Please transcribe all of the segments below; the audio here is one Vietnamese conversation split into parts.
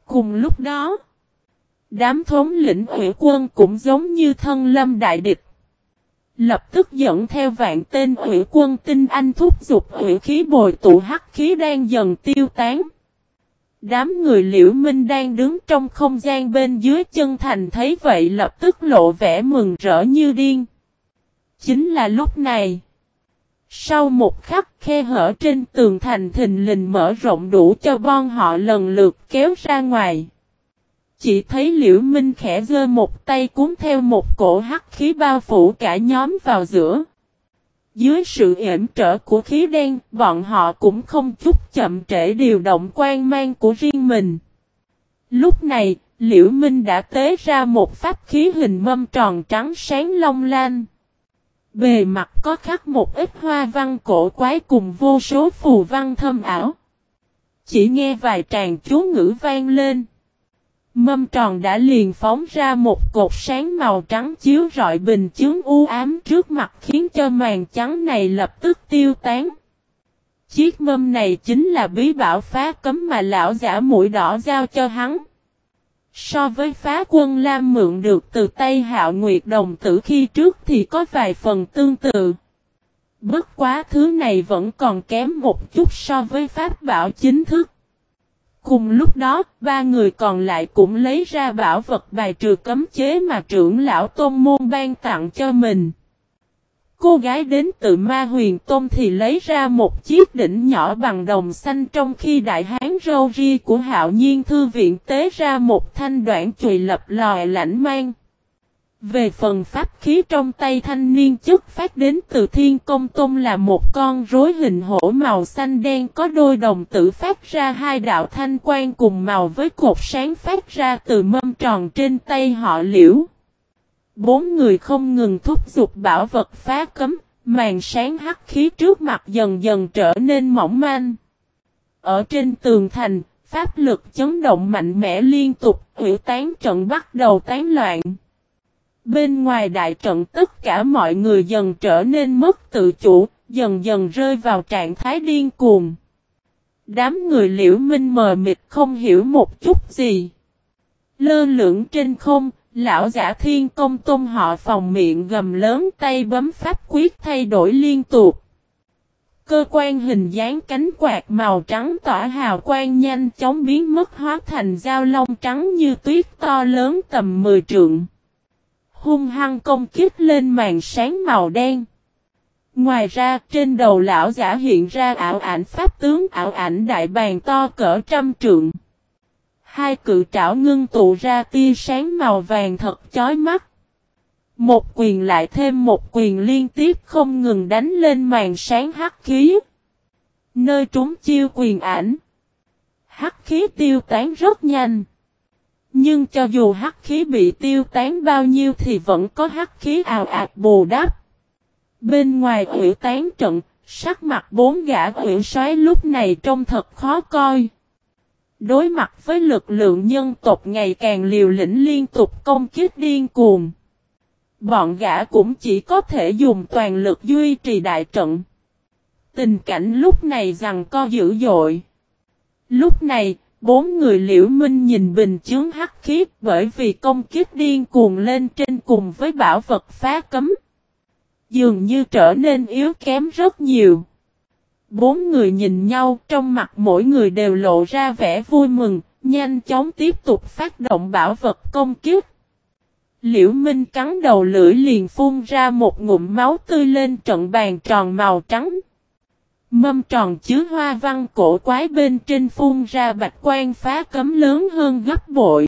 Cùng lúc đó, đám thống lĩnh Hủy quân cũng giống như thân lâm đại địch. Lập tức dẫn theo vạn tên Hủy quân tinh anh thúc giục hủy khí bồi tụ hắc khí đang dần tiêu tán. Đám người Liễu Minh đang đứng trong không gian bên dưới chân thành thấy vậy lập tức lộ vẻ mừng rỡ như điên. Chính là lúc này. Sau một khắc khe hở trên tường thành thình lình mở rộng đủ cho bọn họ lần lượt kéo ra ngoài. Chỉ thấy Liễu Minh khẽ giơ một tay cuốn theo một cổ hắc khí bao phủ cả nhóm vào giữa. Dưới sự yểm trở của khí đen, bọn họ cũng không chút chậm trễ điều động quan mang của riêng mình. Lúc này, Liễu Minh đã tế ra một pháp khí hình mâm tròn trắng sáng long lanh. Bề mặt có khắc một ít hoa văn cổ quái cùng vô số phù văn thâm ảo. Chỉ nghe vài tràng chú ngữ vang lên. Mâm tròn đã liền phóng ra một cột sáng màu trắng chiếu rọi bình chướng u ám trước mặt khiến cho màn trắng này lập tức tiêu tán. Chiếc mâm này chính là bí bảo phá cấm mà lão giả mũi đỏ giao cho hắn. So với phá quân lam mượn được từ tay Hạo Nguyệt đồng tử khi trước thì có vài phần tương tự. Bất quá thứ này vẫn còn kém một chút so với pháp bảo chính thức. Cùng lúc đó, ba người còn lại cũng lấy ra bảo vật bài trừ cấm chế mà trưởng lão tôn môn ban tặng cho mình. Cô gái đến từ Ma Huyền Tôn thì lấy ra một chiếc đỉnh nhỏ bằng đồng xanh, trong khi đại hán râu ria của Hạo Nhiên Thư Viện tế ra một thanh đoạn chùy lập lòi lãnh mang. Về phần pháp khí trong tay thanh niên chất phát đến từ Thiên Công Tôn là một con rối hình hổ màu xanh đen có đôi đồng tử phát ra hai đạo thanh quang cùng màu với cột sáng phát ra từ mâm tròn trên tay họ Liễu. Bốn người không ngừng thúc giục bảo vật phá cấm, màn sáng hắc khí trước mặt dần dần trở nên mỏng manh. Ở trên tường thành, pháp lực chấn động mạnh mẽ liên tục, hủy tán trận bắt đầu tán loạn. Bên ngoài đại trận tất cả mọi người dần trở nên mất tự chủ, dần dần rơi vào trạng thái điên cuồng. Đám người Liễu Minh mờ mịt không hiểu một chút gì. Lơ lửng trên không, lão giả Thiên Công Tôn họ Phòng miệng gầm lớn, tay bấm pháp quyết thay đổi liên tục. Cơ quan hình dáng cánh quạt màu trắng tỏa hào quang nhanh chóng biến mất hóa thành dao long trắng như tuyết to lớn tầm 10 trượng. Hung hăng công kích lên màn sáng màu đen. Ngoài ra trên đầu lão giả hiện ra ảo ảnh pháp tướng, ảo ảnh đại bàng to cỡ trăm trượng. Hai cự trảo ngưng tụ ra tia sáng màu vàng thật chói mắt. Một quyền lại thêm một quyền liên tiếp không ngừng đánh lên màn sáng hắc khí. Nơi trúng chiêu quyền ảnh, hắc khí tiêu tán rất nhanh. Nhưng cho dù hắc khí bị tiêu tán bao nhiêu thì vẫn có hắc khí ào ạt bù đắp. Bên ngoài hủy tán trận, sắc mặt bốn gã hủy soái lúc này trông thật khó coi. Đối mặt với lực lượng nhân tộc ngày càng liều lĩnh liên tục công kích điên cuồng, bọn gã cũng chỉ có thể dùng toàn lực duy trì đại trận. Tình cảnh lúc này giằng co dữ dội. Lúc này, bốn người Liễu Minh nhìn bình chướng hắc khí bởi vì công kích điên cuồng lên trên cùng với bảo vật phá cấm. Dường như trở nên yếu kém rất nhiều. Bốn người nhìn nhau, trong mặt mỗi người đều lộ ra vẻ vui mừng, nhanh chóng tiếp tục phát động bảo vật công kích. Liễu Minh cắn đầu lưỡi liền phun ra một ngụm máu tươi lên trận bàn tròn màu trắng. Mâm tròn chứa hoa văn cổ quái bên trên phun ra bạch quang phá cấm lớn hơn gấp bội.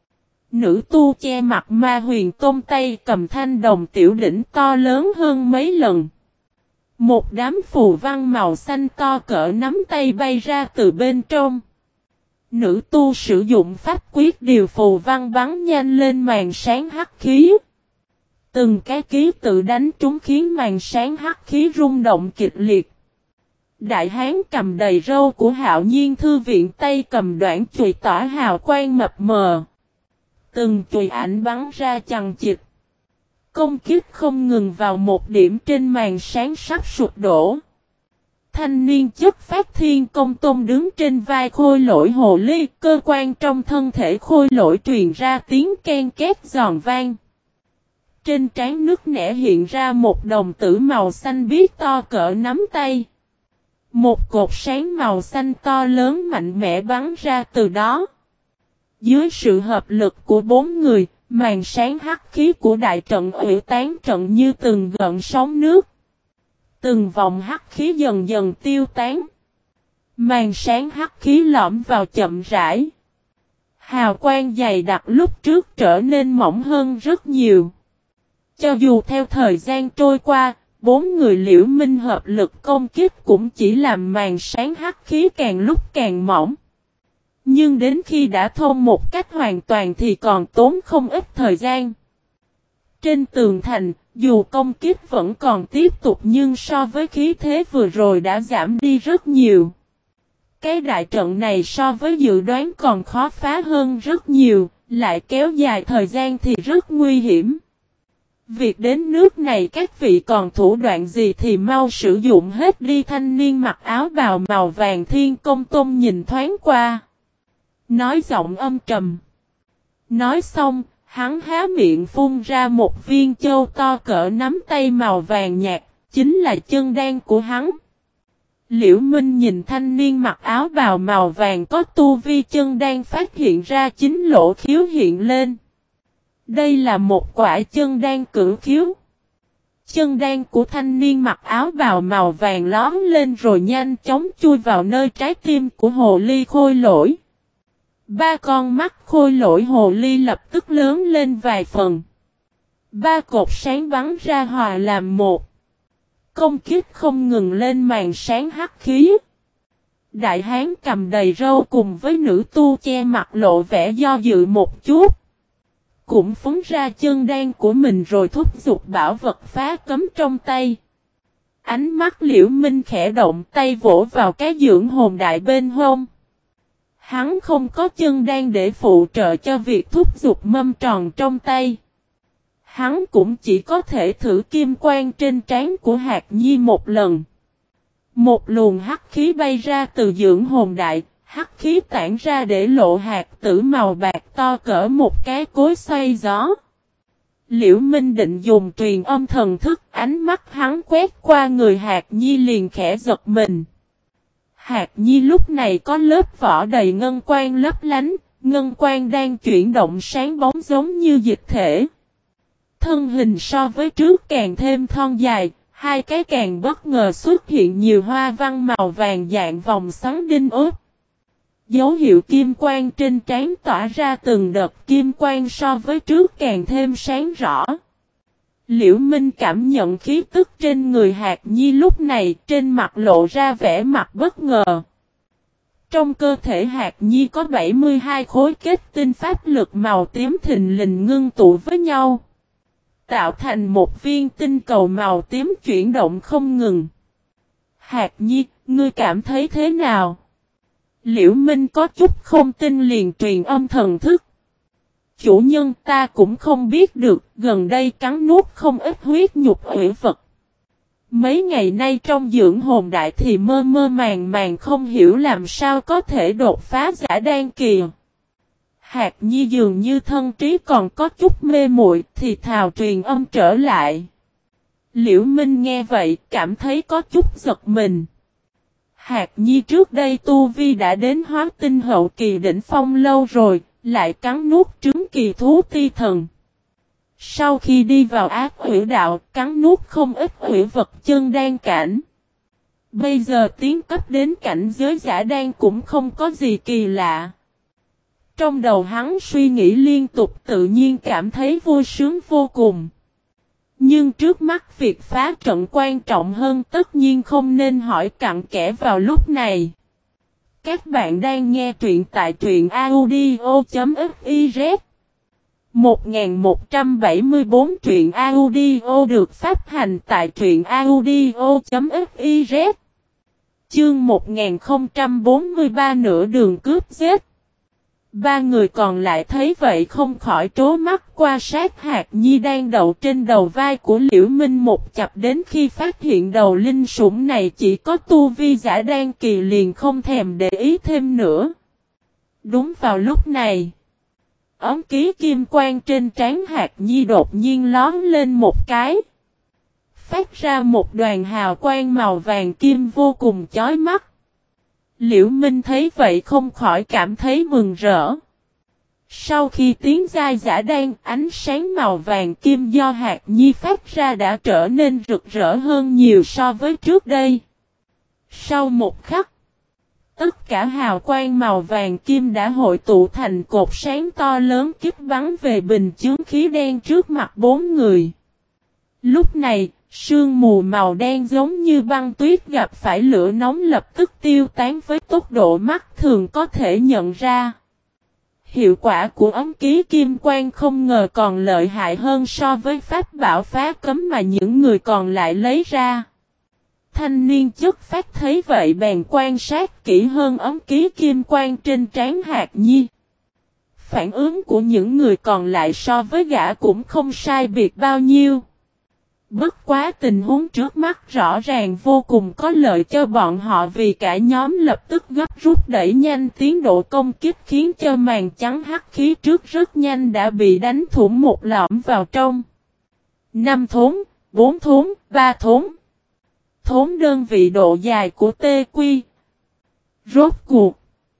Nữ tu che mặt Ma Huyền Tôn tay cầm thanh đồng tiểu đỉnh to lớn hơn mấy lần. Một đám phù văn màu xanh to cỡ nắm tay bay ra từ bên trong. Nữ tu sử dụng pháp quyết điều phù văn bắn nhanh lên màn sáng hắc khí. Từng cái ký tự đánh trúng khiến màn sáng hắc khí rung động kịch liệt. Đại hán cầm đầy râu của Hạo Nhiên Thư Viện tay cầm đoạn chùy tỏa hào quang mập mờ. Từng chùy ảnh bắn ra chằng chịt. Công kích không ngừng vào một điểm trên màn sáng sắp sụp đổ. Thanh niên chất phát thiên công tôn đứng trên vai khôi lỗi hồ ly, cơ quan trong thân thể khôi lỗi truyền ra tiếng ken két giòn vang. Trên trán nước nẻ hiện ra một đồng tử màu xanh biếc to cỡ nắm tay. Một cột sáng màu xanh to lớn mạnh mẽ bắn ra từ đó. Dưới sự hợp lực của 4 người, màn sáng hắc khí của đại trận ủy tán trận như từng gợn sóng nước. Từng vòng hắc khí dần dần tiêu tán. Màn sáng hắc khí lõm vào chậm rãi. Hào quang dày đặc lúc trước trở nên mỏng hơn rất nhiều. Cho dù theo thời gian trôi qua, 4 người Liễu Minh hợp lực công kích cũng chỉ làm màn sáng hắc khí càng lúc càng mỏng. Nhưng đến khi đã thông một cách hoàn toàn thì còn tốn không ít thời gian. Trên tường thành, dù công kích vẫn còn tiếp tục nhưng so với khí thế vừa rồi đã giảm đi rất nhiều. Cái đại trận này so với dự đoán còn khó phá hơn rất nhiều, lại kéo dài thời gian thì rất nguy hiểm. Việc đến nước này các vị còn thủ đoạn gì thì mau sử dụng hết đi. Thanh niên mặc áo bào màu vàng thiên công tôn nhìn thoáng qua. Nói giọng âm trầm. Nói xong, hắn há miệng phun ra một viên châu to cỡ nắm tay màu vàng nhạt, chính là chân đan của hắn. Liễu Minh nhìn thanh niên mặc áo bào màu vàng có tu vi chân đan phát hiện ra chính lỗ khiếu hiện lên. Đây là một quả chân đan cửu khiếu. Chân đan của thanh niên mặc áo bào màu vàng lóm lên rồi nhanh chóng chui vào nơi trái tim của hồ ly khôi lỗi. 3 con mắt khôi lỗi hồ ly lập tức lớn lên vài phần. 3 cột sáng bắn ra hòa làm một. Công kích không ngừng lên màn sáng hắc khí. Đại hán cầm đầy râu cùng với nữ tu che mặt lộ vẻ do dự một chút. Cũng phóng ra chân đan của mình rồi thúc giục bảo vật phá cấm trong tay. Ánh mắt Liễu Minh khẽ động tay vỗ vào cái dưỡng hồn đại bên hông. Hắn không có chân đan để phụ trợ cho việc thúc giục mâm tròn trong tay. Hắn cũng chỉ có thể thử kim quang trên trán của Hạc Nhi một lần. Một luồng hắc khí bay ra từ dưỡng hồn đại, hắc khí tản ra để lộ hạt tử màu bạc to cỡ một cái cối xoay gió. Liễu Minh định dùng truyền âm thần thức, ánh mắt hắn quét qua người Hạc Nhi liền khẽ giật mình. Hạc Nhi lúc này có lớp vỏ đầy ngân quang lấp lánh, ngân quang đang chuyển động sáng bóng giống như dịch thể. Thân hình so với trước càng thêm thon dài, hai cái càng bất ngờ xuất hiện nhiều hoa văn màu vàng dạng vòng xoắn đinh ốp. Dấu hiệu kim quang trên trán tỏa ra từng đợt kim quang so với trước càng thêm sáng rõ. Liễu Minh cảm nhận khí tức trên người Hạc Nhi lúc này trên mặt lộ ra vẻ mặt bất ngờ. Trong cơ thể Hạc Nhi có 72 khối kết tinh pháp lực màu tím thình lình ngưng tụ với nhau. Tạo thành một viên tinh cầu màu tím chuyển động không ngừng. Hạc Nhi, ngươi cảm thấy thế nào? Liễu Minh có chút không tin liền truyền âm thần thức. Chủ nhân ta cũng không biết được, gần đây cắn nuốt không ít huyết nhục hủy vật. Mấy ngày nay trong dưỡng hồn đại thì mơ mơ màng màng không hiểu làm sao có thể đột phá giả đan kỳ. Hạc Nhi dường như thân trí còn có chút mê muội thì thào truyền âm trở lại. Liễu Minh nghe vậy cảm thấy có chút giật mình. Hạc Nhi trước đây tu vi đã đến hóa tinh hậu kỳ đỉnh phong lâu rồi, lại cắn nuốt trứng kỳ thú ti thần. Sau khi đi vào ác hủy đạo, cắn nuốt không ít hủy vật chân đan cảnh. Bây giờ tiến cấp đến cảnh giới giả đan cũng không có gì kỳ lạ. Trong đầu hắn suy nghĩ liên tục tự nhiên cảm thấy vui sướng vô cùng. Nhưng trước mắt việc phá trận quan trọng hơn tất nhiên không nên hỏi cặn kẽ vào lúc này. Các bạn đang nghe truyện tại truyện audio.fiz 1174 truyện audio được phát hành tại truyện audio.fiz Chương 1043 nửa đường cướp giết. Ba người còn lại thấy vậy không khỏi trố mắt qua sát Hạt Nhi đang đậu trên đầu vai của Liễu Minh một chập, đến khi phát hiện đầu linh sủng này chỉ có tu vi giả đan kỳ liền không thèm để ý thêm nữa. Đúng vào lúc này, ấm ký kim quang trên trán Hạt Nhi đột nhiên lóe lên một cái, phát ra một đoàn hào quang màu vàng kim vô cùng chói mắt. Liễu Minh thấy vậy không khỏi cảm thấy mừng rỡ. Sau khi tiến giai giả đan, ánh sáng màu vàng kim do Hạt Nhi phát ra đã trở nên rực rỡ hơn nhiều so với trước đây. Sau một khắc, tất cả hào quang màu vàng kim đã hội tụ thành cột sáng to lớn kích bắn về bình chướng khí đen trước mặt bốn người. Lúc này, sương mù màu đen giống như băng tuyết gặp phải lửa nóng lập tức tiêu tán với tốc độ mắt thường có thể nhận ra. Hiệu quả của ấm ký kim quang không ngờ còn lợi hại hơn so với pháp bảo phá cấm mà những người còn lại lấy ra. Thanh niên chất phát thấy vậy bèn quan sát kỹ hơn ấm ký kim quang trên trán Hạt Nhi. Phản ứng của những người còn lại so với gã cũng không sai biệt bao nhiêu. Bất quá tình huống trước mắt rõ ràng vô cùng có lợi cho bọn họ, vì cả nhóm lập tức gấp rút đẩy nhanh tiến độ công kích khiến cho màn trắng hắc khí trước rất nhanh đã bị đánh thủng một lõm vào trong. 5 thốn, 4 thốn, 3 thốn. Thốn đơn vị độ dài của TQ. Rốt cuộc,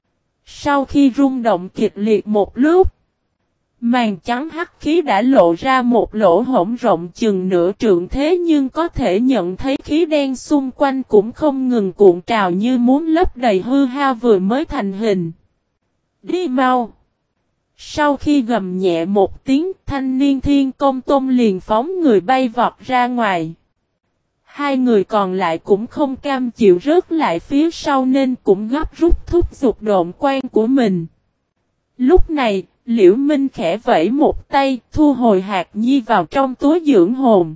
sau khi rung động kịch liệt một lúc, màn trắng hắc khí đã lộ ra một lỗ hổng rộng chừng nửa trượng, thế nhưng có thể nhận thấy khí đen xung quanh cũng không ngừng cuộn trào như muốn lấp đầy hư hao vừa mới thành hình. Đi mau! Sau khi gầm nhẹ một tiếng, thanh niên Thiên Công Tôn liền phóng người bay vọt ra ngoài. Hai người còn lại cũng không cam chịu rớt lại phía sau nên cũng gấp rút thúc giục độn quan của mình. Lúc này, Liễu Minh khẽ vẫy một tay, thu hồi Hạt Nhi vào trong túi dưỡng hồn.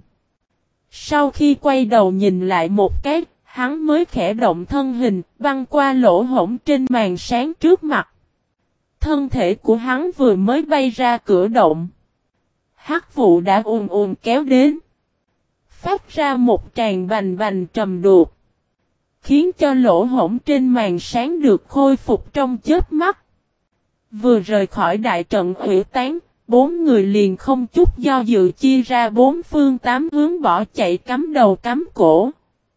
Sau khi quay đầu nhìn lại một cái, hắn mới khẽ động thân hình, băng qua lỗ hổng trên màn sáng trước mặt. Thân thể của hắn vừa mới bay ra cửa động, hắc vụ đã ùn ùn kéo đến, phát ra một tràng bành bành trầm đục, khiến cho lỗ hổng trên màn sáng được khôi phục trong chớp mắt. Vừa rời khỏi đại trận hủy tán, bốn người liền không chút do dự chia ra bốn phương tám hướng bỏ chạy cắm đầu cắm cổ.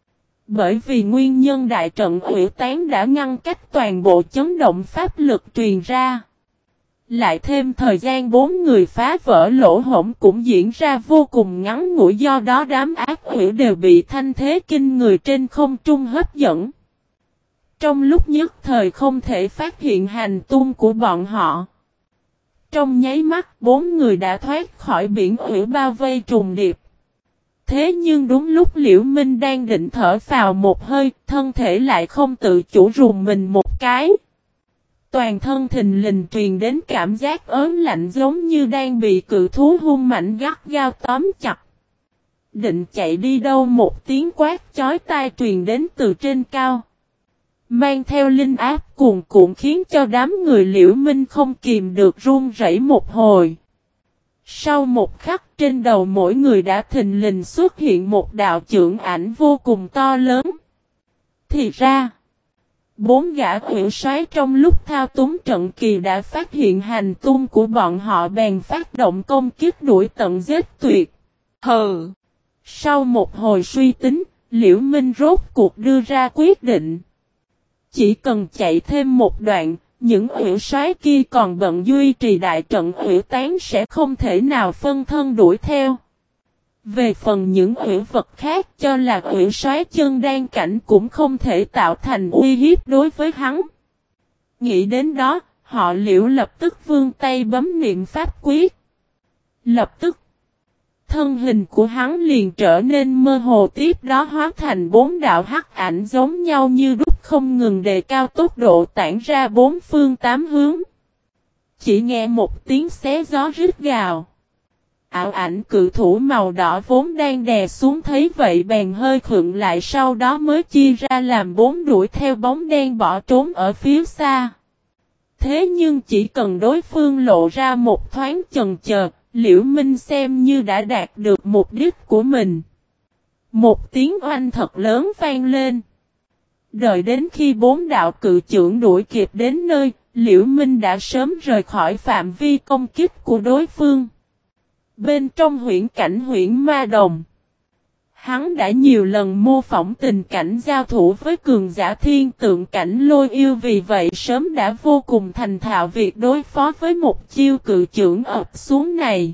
Bởi vì nguyên nhân đại trận hủy tán đã ngăn cách toàn bộ chấn động pháp lực truyền ra. Lại thêm thời gian bốn người phá vỡ lỗ hổng cũng diễn ra vô cùng ngắn ngủi, do đó đám ác quỷ đều bị thanh thế kinh người trên không trung hấp dẫn. Trong lúc nhất thời không thể phát hiện hành tung của bọn họ. Trong nháy mắt bốn người đã thoát khỏi biển quỷ bao vây trùng điệp. Thế nhưng đúng lúc Liễu Minh đang định thở phào một hơi, thân thể lại không tự chủ rùng mình một cái. Toàn thân thình lình truyền đến cảm giác ớn lạnh giống như đang bị cự thú hung mạnh gắt gao tóm chặt. Định chạy đi đâu, một tiếng quát chói tai truyền đến từ trên cao, mang theo linh áp cuồn cuộn khiến cho đám người Liễu Minh không kìm được run rẩy một hồi. Sau một khắc trên đầu mỗi người đã thình lình xuất hiện một đạo chưởng ảnh vô cùng to lớn. Thì ra, bốn gã quỷ soái trong lúc thao túng trận kỳ đã phát hiện hành tung của bọn họ, bèn phát động công kích đuổi tận giết tuyệt. Hừ! Sau một hồi suy tính, Liễu Minh rốt cuộc đưa ra quyết định. Chỉ cần chạy thêm một đoạn, những quỷ soái kia còn bận duy trì đại trận quỷ tán sẽ không thể nào phân thân đuổi theo. Về phần những quỷ vật khác cho là quỷ soái chân đan cảnh cũng không thể tạo thành uy hiếp đối với hắn. Nghĩ đến đó, họ Liễu lập tức vươn tay bấm niệm pháp quyết. Lập tức, thân hình của hắn liền trở nên mơ hồ, tiếp đó hóa thành bốn đạo hắc ảnh giống nhau như đúc, không ngừng đề cao tốc độ tản ra bốn phương tám hướng. Chỉ nghe một tiếng xé gió rít gào. Ảo ảnh cự thủ màu đỏ vốn đang đè xuống thấy vậy bèn hơi khựng lại, sau đó mới chia ra làm bốn đuổi theo bóng đen bỏ trốn ở phía xa. Thế nhưng chỉ cần đối phương lộ ra một thoáng chần chờ, Liễu Minh xem như đã đạt được mục đích của mình. Một tiếng oanh thật lớn vang lên. Đợi đến khi bốn đạo cự chưởng đuổi kịp đến nơi, Liễu Minh đã sớm rời khỏi phạm vi công kích của đối phương. Bên trong huyễn cảnh huyễn ma đồng, hắn đã nhiều lần mô phỏng tình cảnh giao thủ với cường giả thiên tượng cảnh lôi yêu, vì vậy sớm đã vô cùng thành thạo việc đối phó với một chiêu cự chưởng ập xuống này.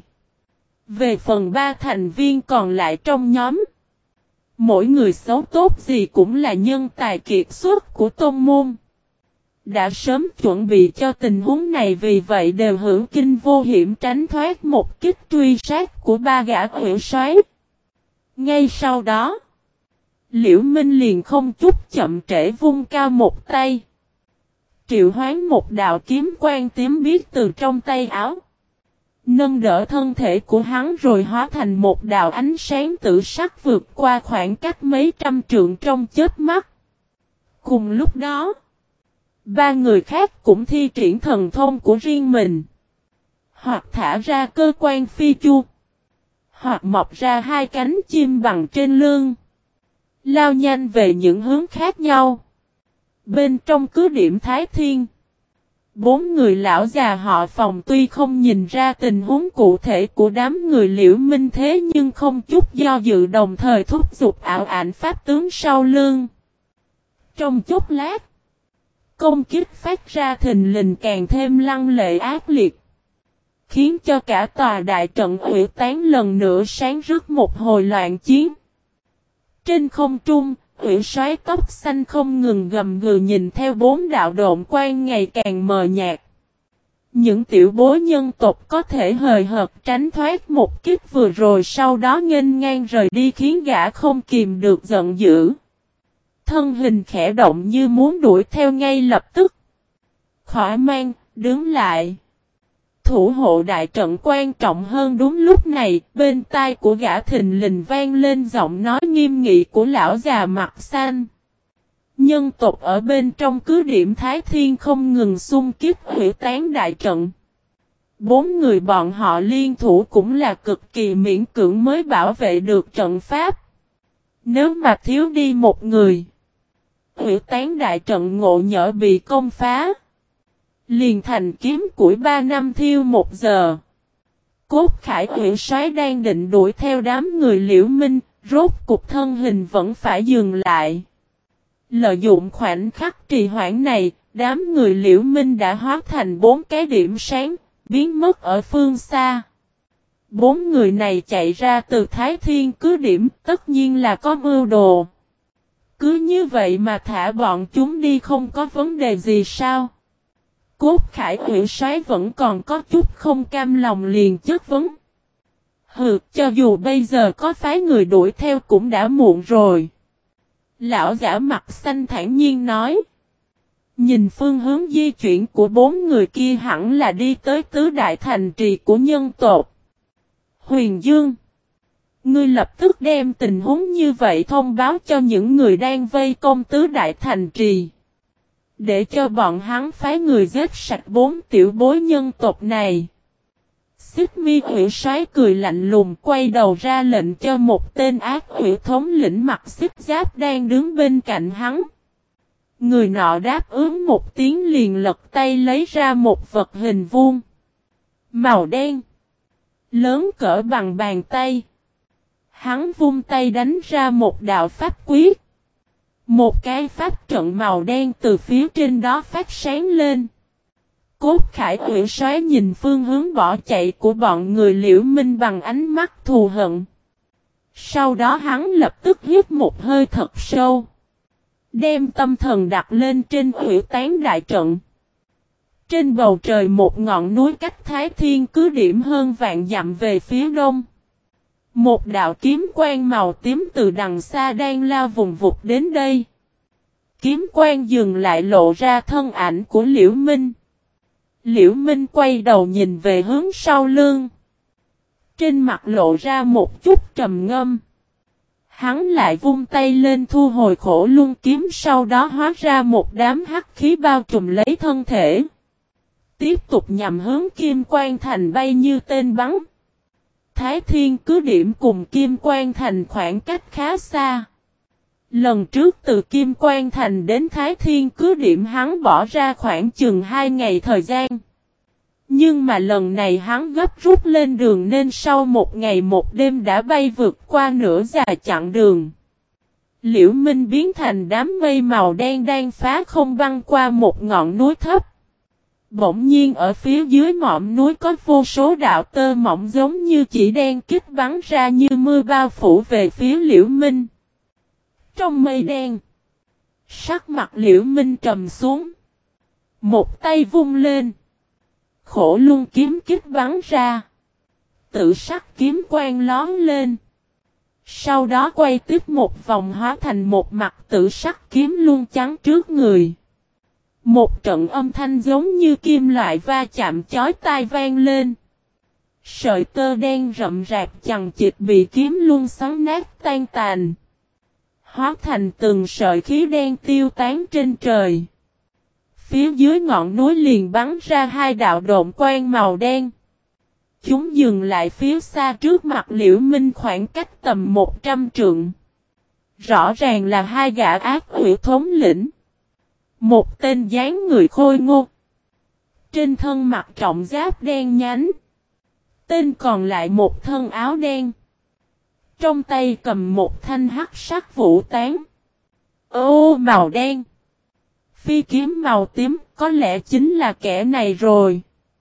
Về phần ba thành viên còn lại trong nhóm, mỗi người xấu tốt gì cũng là nhân tài kiệt xuất của tôn môn. Đã sớm chuẩn bị cho tình huống này, vì vậy đều hữu kinh vô hiểm tránh thoát một kích truy sát của ba gã quỷ soái. Ngay sau đó, Liễu Minh liền không chút chậm trễ vung cao một tay, triệu hoán một đạo kiếm quang tím biếc từ trong tay áo, nâng đỡ thân thể của hắn rồi hóa thành một đạo ánh sáng tử sắc vượt qua khoảng cách mấy trăm trượng trong chớp mắt. Cùng lúc đó, ba người khác cũng thi triển thần thông của riêng mình, hoặc thả ra cơ quan phi chu, hoặc mọc ra hai cánh chim bằng trên lưng, lao nhanh về những hướng khác nhau. Bên trong cứ điểm Thái Thiên, bốn người lão già họ Phòng tuy không nhìn ra tình huống cụ thể của đám người Liễu Minh, thế nhưng không chút do dự đồng thời thúc giục ảo ảnh pháp tướng sau lưng. Trong chốc lát, công kích phát ra thình lình càng thêm lăng lệ ác liệt, khiến cho cả tòa đại trận hủy tán lần nữa sáng rực một hồi loạn chiến. Trên không trung, quỷ soái tóc xanh không ngừng gầm gừ nhìn theo bốn đạo độn quang ngày càng mờ nhạt. Những tiểu bối nhân tộc có thể hời hợt tránh thoát một kích vừa rồi, sau đó nghênh ngang rời đi, khiến gã không kìm được giận dữ. Thân hình khẽ động như muốn đuổi theo ngay lập tức. Khỏi mang, đứng lại. Thủ hộ đại trận quan trọng hơn. Đúng lúc này, bên tai của gã thình lình vang lên giọng nói nghiêm nghị của lão già mặt xanh. Nhân tộc ở bên trong cứ điểm Thái Thiên không ngừng xung kích hủy tán đại trận. Bốn người bọn họ liên thủ cũng là cực kỳ miễn cưỡng mới bảo vệ được trận pháp. Nếu mà thiếu đi một người, hủy tán đại trận ngộ nhỡ bị công phá, liền thành kiếm củi 3 năm thiêu 1 giờ. Cốt Khải Hủy Soái đang định đuổi theo đám người Liễu Minh, rốt cục thân hình vẫn phải dừng lại. Lợi dụng khoảnh khắc trì hoãn này, đám người Liễu Minh đã hóa thành 4 cái điểm sáng, biến mất ở phương xa. 4 người này chạy ra từ Thái Thiên cứ điểm, tất nhiên là có mưu đồ. Cứ như vậy mà thả bọn chúng đi không có vấn đề gì sao? Cốt Khải Hủy Soái vẫn còn có chút không cam lòng, liền chất vấn. Hừ, cho dù bây giờ có phái người đuổi theo cũng đã muộn rồi. Lão giả mặt xanh thản nhiên nói. Nhìn phương hướng di chuyển của 4 người kia hẳn là đi tới tứ đại thành trì của nhân tộc. Huyền Dương, ngươi lập tức đem tình huống như vậy thông báo cho những người đang vây công tứ đại thành trì, để cho bọn hắn phái người giết sạch 4 tiểu bối nhân tộc này. Xích Mi Hủy Soái cười lạnh lùng quay đầu ra lệnh cho một tên ác quỷ thống lĩnh mặc xích giáp đang đứng bên cạnh hắn. Người nọ đáp ứng một tiếng liền lật tay lấy ra một vật hình vuông, màu đen, lớn cỡ bằng bàn tay. Hắn vung tay đánh ra một đạo pháp quyết. Một cái pháp trận màu đen từ phía trên đó phát sáng lên. Cốt Khải Hủy Soái nhìn phương hướng bỏ chạy của bọn người Liễu Minh bằng ánh mắt thù hận. Sau đó hắn lập tức hít một hơi thật sâu, đem tâm thần đặt lên trên hủy tán đại trận. Trên bầu trời một ngọn núi cách Thái Thiên cứ điểm hơn vạn dặm về phía đông. Một đạo kiếm quang màu tím từ đằng xa đang lao vùng vụt đến đây. Kiếm quang dừng lại lộ ra thân ảnh của Liễu Minh. Liễu Minh quay đầu nhìn về hướng sau lưng. Trên mặt lộ ra một chút trầm ngâm. Hắn lại vung tay lên thu hồi khổ luân kiếm, sau đó hóa ra một đám hắc khí bao trùm lấy thân thể. Tiếp tục nhằm hướng Kim Quan Thành bay như tên bắn. Thái Thiên cứ điểm cùng Kim Quan Thành khoảng cách khá xa. Lần trước từ Kim Quan Thành đến Thái Thiên cứ điểm hắn bỏ ra khoảng chừng 2 ngày thời gian. Nhưng mà lần này hắn gấp rút lên đường nên sau 1 ngày 1 đêm đã bay vượt qua nửa dài chặng đường. Liễu Minh biến thành đám mây màu đen đang phá không băng qua một ngọn núi thấp. Bỗng nhiên ở phía dưới mỏm núi có vô số đạo tơ mỏng giống như chỉ đen kích bắn ra như mưa bao phủ về phía Liễu Minh. Trong mây đen, sắc mặt Liễu Minh trầm xuống. Một tay vung lên. Khổ luân kiếm kích bắn ra. Tự sắc kiếm quang lón lên. Sau đó quay tiếp một vòng hóa thành một mặt tự sắc kiếm luân trắng trước người. Một trận âm thanh giống như kim loại va chạm chói tai vang lên. Sợi tơ đen rậm rạp chằng chịt bị kiếm luân xoắn nát tan tàn. Hóa thành từng sợi khí đen tiêu tán trên trời. Phía dưới ngọn núi liền bắn ra 2 đạo độn quang màu đen. Chúng dừng lại phía xa trước mặt Liễu Minh khoảng cách tầm 100 trượng. Rõ ràng là 2 gã ác quỷ thống lĩnh. Một tên dáng người khôi ngô. Trên thân mặc trọng giáp đen nhánh. Tên còn lại một thân áo đen. Trong tay cầm một thanh hắc sắc vũ tán. Ô màu đen. Phi kiếm màu tím có lẽ chính là kẻ này rồi.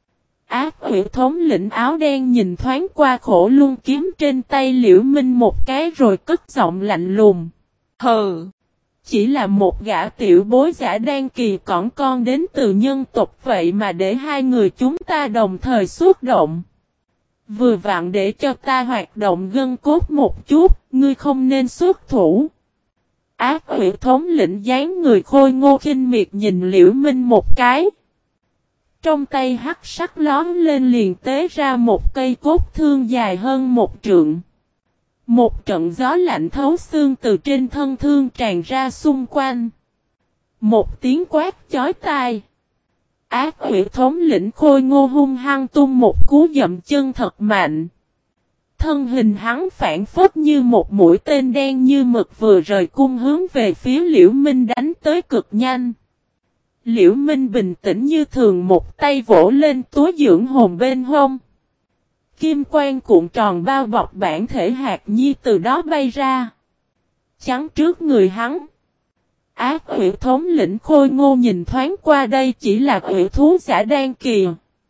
Ác quỷ thống lĩnh áo đen nhìn thoáng qua khổ luân kiếm trên tay Liễu Minh một cái rồi cất giọng lạnh lùng. Hừ. Chỉ là một gã tiểu bối giả đan kỳ cỏn con đến từ nhân tộc vậy mà để 2 người chúng ta đồng thời xuất động. Vừa vặn để cho ta hoạt động gân cốt một chút, ngươi không nên xuất thủ. Ác quỷ thống lĩnh dáng người khôi ngô khinh miệt nhìn Liễu Minh một cái. Trong tay hắc sắc lón lên liền tế ra một cây cốt thương dài hơn 1 trượng. Một trận gió lạnh thấu xương từ trên thân thương tràn ra xung quanh. Một tiếng quát chói tai. Ác quỷ thống lĩnh khôi ngô hung hăng tung một cú dậm chân thật mạnh. Thân hình hắn phản phất như một mũi tên đen như mực vừa rời cung hướng về phía Liễu Minh đánh tới cực nhanh. Liễu Minh bình tĩnh như thường một tay vỗ lên túi dưỡng hồn bên hông. Kim quang cuộn tròn bao bọc bản thể hạt nhi từ đó bay ra. Chắn trước người hắn. Ác quỷ thống lĩnh khôi ngô nhìn thoáng qua đây chỉ là quỷ thú giả đan kỳ.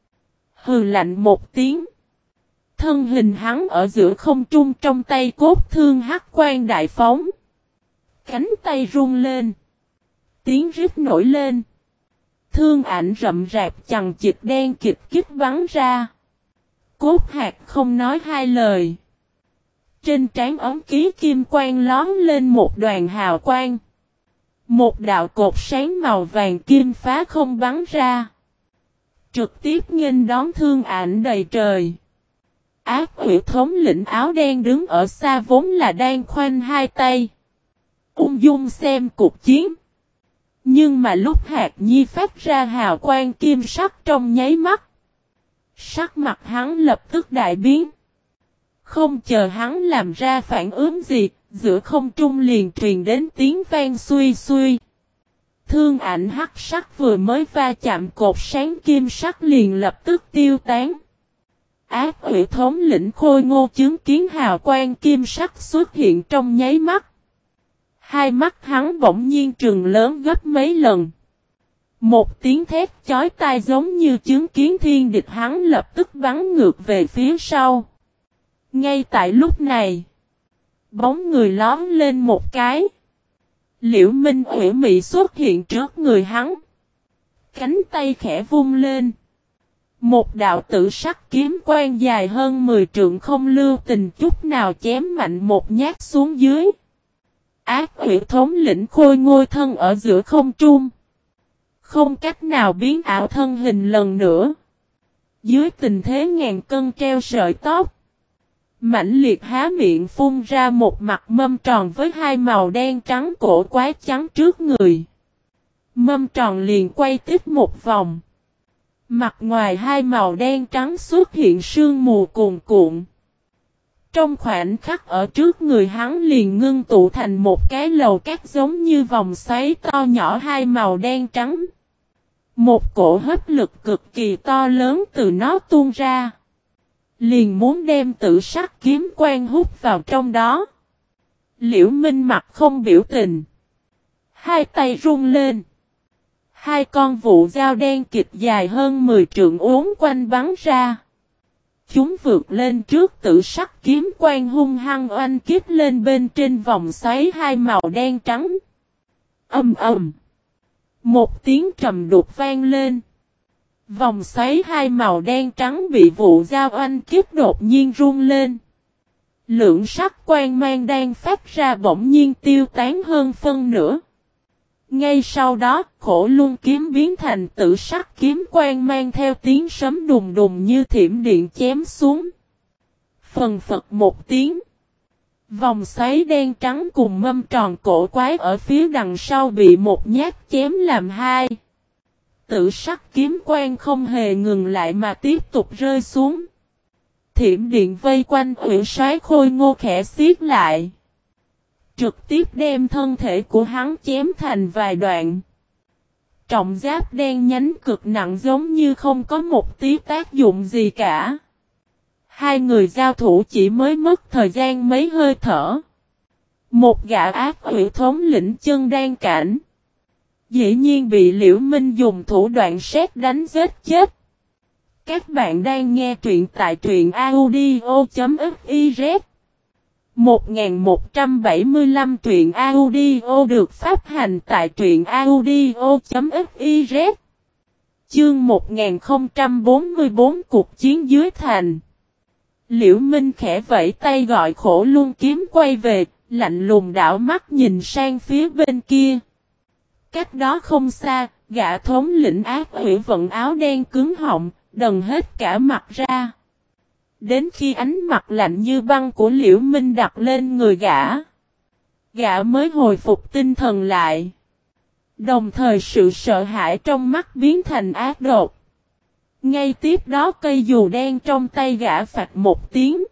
Hừ lạnh một tiếng. Thân hình hắn ở giữa không trung trong tay cốt thương hắc quang đại phóng. Cánh tay rung lên. Tiếng rít nổi lên. Thương ảnh rậm rạp chằng chịt đen kịch kích bắn ra. Cốt hạt không nói 2 lời. Trên trán ống ký kim quang lón lên một đoàn hào quang. Một đạo cột sáng màu vàng kim phá không bắn ra. Trực tiếp nghênh đón thương ảnh đầy trời. Ác quỷ thống lĩnh áo đen đứng ở xa vốn là đang khoanh 2 tay. Ung dung xem cuộc chiến. Nhưng mà lúc hạt nhi phát ra hào quang kim sắc trong nháy mắt. Sắc mặt hắn lập tức đại biến. Không chờ hắn làm ra phản ứng gì, giữa không trung liền truyền đến tiếng vang xuy xuy. Thương ảnh hắc sắc vừa mới va chạm cột sáng kim sắc liền lập tức tiêu tán. Ác quỷ thống lĩnh khôi ngô chứng kiến hào quang kim sắc xuất hiện trong nháy mắt. 2 mắt hắn bỗng nhiên trừng lớn gấp mấy lần. Một tiếng thét chói tai giống như chứng kiến thiên địch hắn lập tức bắn ngược về phía sau. Ngay tại lúc này, bóng người lóm lên một cái. Liễu Minh ủy mị xuất hiện trước người hắn. Cánh tay khẽ vung lên. Một đạo tử sắc kiếm quang dài hơn 10 trượng không lưu tình chút nào chém mạnh một nhát xuống dưới. Ác quỷ thống lĩnh khôi ngôi thân ở giữa không trung. Không cách nào biến ảo thân hình lần nữa. Dưới tình thế ngàn cân treo sợi tóc. Mãnh liệt há miệng phun ra một mặt mâm tròn với 2 màu đen trắng cổ quái trắng trước người. Mâm tròn liền quay tiếp một vòng. Mặt ngoài hai màu đen trắng xuất hiện sương mù cuồn cuộn. Trong khoảnh khắc ở trước người hắn liền ngưng tụ thành một cái lầu cát giống như vòng xoáy to nhỏ hai màu đen trắng. Một cổ hấp lực cực kỳ to lớn từ nó tuôn ra. Liền muốn đem Tử Sắc kiếm quang hút vào trong đó. Liễu Minh mặt không biểu tình. Hai tay run lên. Hai con vụ dao đen kịch dài hơn 10 trượng uốn quanh bắn ra. Chúng vượt lên trước Tử Sắc kiếm quang hung hăng oanh kích lên bên trên vòng xoáy hai màu đen trắng. Ầm ầm. Một tiếng trầm đục vang lên. Vòng xoáy hai màu đen trắng bị vụ dao oanh kích đột nhiên rung lên. Lượng sắc quang mang đang phát ra bỗng nhiên tiêu tán hơn phân nửa. Ngay sau đó, Khổ Luân kiếm biến thành Tử Sắc kiếm quang mang theo tiếng sấm đùng đùng như thiểm điện chém xuống. Phần phật một tiếng. Vòng xoáy đen trắng cùng mâm tròn cổ quái ở phía đằng sau bị một nhát chém làm hai. Tử Sắc kiếm quang không hề ngừng lại mà tiếp tục rơi xuống. Thiểm điện vây quanh Uyển Soái Khôi Ngô khẽ xiết lại. Trực tiếp đem thân thể của hắn chém thành vài đoạn. Trọng giáp đen nhánh cực nặng giống như không có một tí tác dụng gì cả. Hai người giao thủ chỉ mới mất thời gian mấy hơi thở. Một gã ác quỷ thống lĩnh chân đan cảnh. Dĩ nhiên bị Liễu Minh dùng thủ đoạn sét đánh giết chết. Các bạn đang nghe truyện tại truyện audio.fiz 1175 truyện audio được phát hành tại truyện audio.fiz. Chương 1044 cuộc chiến dưới thành. Liễu Minh khẽ vẫy tay gọi Khổ Luân kiếm quay về, lạnh lùng đảo mắt nhìn sang phía bên kia. Cách đó không xa, gã thống lĩnh ác quỷ vận áo đen cứng họng, đần hết cả mặt ra. Đến khi ánh mặt lạnh như băng của Liễu Minh đặt lên người gã mới hồi phục tinh thần lại. Đồng thời sự sợ hãi trong mắt biến thành ác độc. Ngay tiếp đó cây dù đen trong tay gã phạt một tiếng.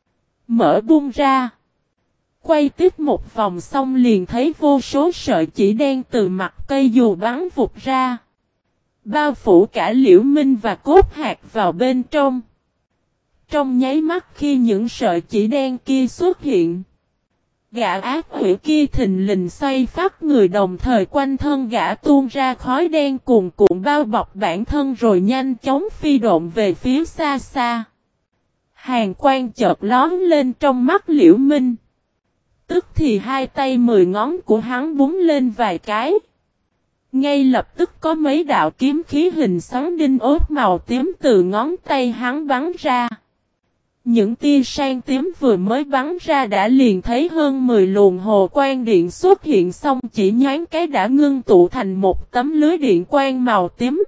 Mở bung ra. Quay tiếp một vòng xong liền thấy vô số sợi chỉ đen từ mặt cây dù bắn vụt ra. Bao phủ cả Liễu Minh và cốt hạt vào bên trong. Trong nháy mắt khi những sợi chỉ đen kia xuất hiện. Gã ác quỷ kia thình lình xoay phát người đồng thời quanh thân gã tuôn ra khói đen cuồn cuộn bao bọc bản thân rồi nhanh chóng phi độn về phía xa xa. Hàn quang chợt lóe lên trong mắt Liễu Minh. Tức thì hai tay 10 ngón của hắn búng lên vài cái. Ngay lập tức có mấy đạo kiếm khí hình xoắn đinh ốt màu tím từ ngón tay hắn bắn ra. Những tia sang tím vừa mới bắn ra đã liền thấy hơn 10 luồng hồ quang điện xuất hiện xong chỉ nhoáng cái đã ngưng tụ thành một tấm lưới điện quang màu tím.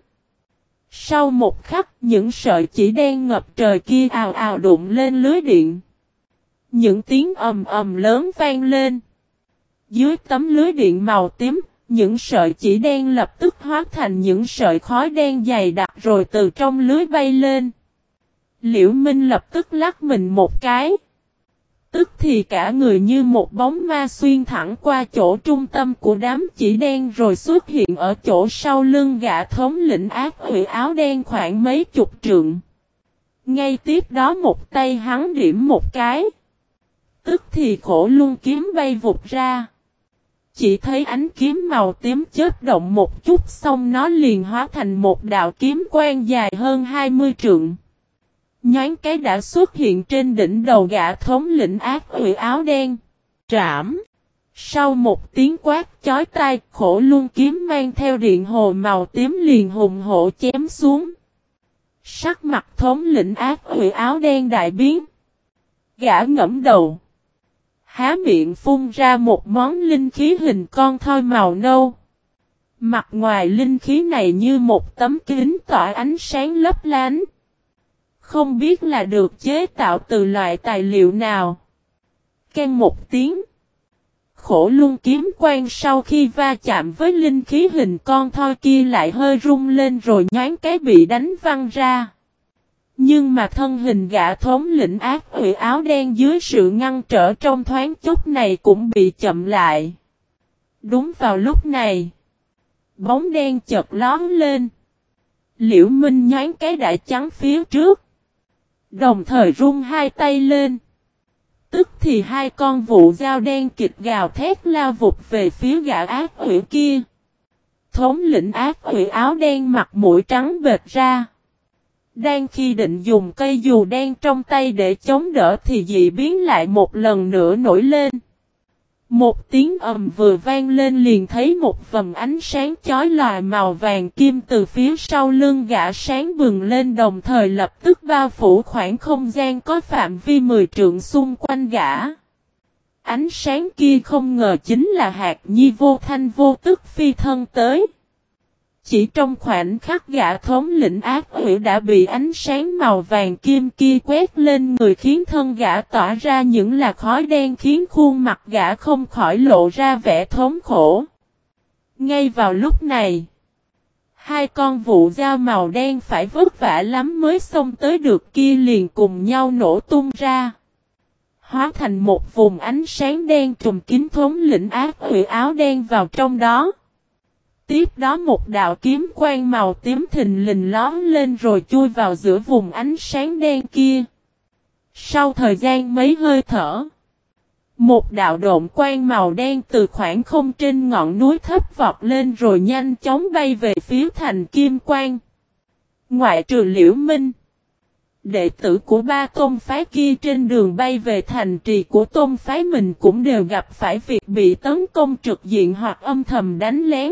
Sau một khắc những sợi chỉ đen ngập trời kia ào ào đụng lên lưới điện. Những tiếng ầm ầm lớn vang lên. Dưới tấm lưới điện màu tím, những sợi chỉ đen lập tức hóa thành những sợi khói đen dày đặc rồi từ trong lưới bay lên. Liễu Minh lập tức lắc mình một cái. Tức thì cả người như một bóng ma xuyên thẳng qua chỗ trung tâm của đám chỉ đen rồi xuất hiện ở chỗ sau lưng gã thống lĩnh ác quỷ áo đen khoảng mấy chục trượng. Ngay tiếp đó một tay hắn điểm một cái. Tức thì Khổ Luân kiếm bay vụt ra. Chỉ thấy ánh kiếm màu tím chớp động một chút xong nó liền hóa thành một đạo kiếm quang dài hơn 20 trượng. Nhoáng cái đã xuất hiện trên đỉnh đầu gã thống lĩnh ác quỷ áo đen. Trảm! Sau một tiếng quát chói tai, Khổ Luân kiếm mang theo điện hồ màu tím liền hùng hổ chém xuống. Sắc mặt thống lĩnh ác quỷ áo đen đại biến. Gã ngẫm đầu. Há miệng phun ra một món linh khí hình con thoi màu nâu. Mặt ngoài linh khí này như một tấm kính tỏa ánh sáng lấp lánh. Không biết là được chế tạo từ loại tài liệu nào. Keng một tiếng. khổ luôn kiếm quang sau khi va chạm với linh khí hình con thoi kia lại hơi rung lên rồi nhoáng cái bị đánh văng ra. Nhưng mà thân hình gã thống lĩnh ác quỷ áo đen dưới sự ngăn trở trong thoáng chốc này cũng bị chậm lại. Đúng vào lúc này, bóng đen chợt lóe lên. Liễu Minh nhoáng cái đã chắn phía trước, đồng thời rung hai tay lên. Tức thì hai con vụ dao đen kịch gào thét lao vụt về phía gã ác quỷ kia. Thống lĩnh ác quỷ áo đen mặt mũi trắng bệch ra. Đang khi định dùng cây dù đen trong tay để chống đỡ thì dị biến lại một lần nữa nổi lên. Một tiếng ầm vừa vang lên liền thấy một vầng ánh sáng chói lòa màu vàng kim từ phía sau lưng gã sáng bừng lên, đồng thời lập tức bao phủ khoảng không gian có phạm vi 10 trượng xung quanh gã. Ánh sáng kia không ngờ chính là Hạc Nhi vô thanh vô tức phi thân tới. Chỉ trong khoảnh khắc gã thống lĩnh ác quỷ đã bị ánh sáng màu vàng kim kia quét lên người, khiến thân gã tỏa ra những làn khói đen, khiến khuôn mặt gã không khỏi lộ ra vẻ thống khổ. Ngay vào lúc này, hai con vụ dao màu đen phải vất vả lắm mới xông tới được kia liền cùng nhau nổ tung ra, hóa thành một vùng ánh sáng đen trùm kín thống lĩnh ác quỷ áo đen vào trong đó. Tiếp đó một đạo kiếm quang màu tím thình lình lóe lên rồi chui vào giữa vùng ánh sáng đen kia. Sau thời gian mấy hơi thở, một đạo độn quang màu đen từ khoảng không trên ngọn núi thấp vọt lên rồi nhanh chóng bay về phía thành Kim Quang. Ngoại trừ Liễu Minh, đệ tử của ba tôn phái kia trên đường bay về thành trì của tôn phái mình cũng đều gặp phải việc bị tấn công trực diện hoặc âm thầm đánh lén.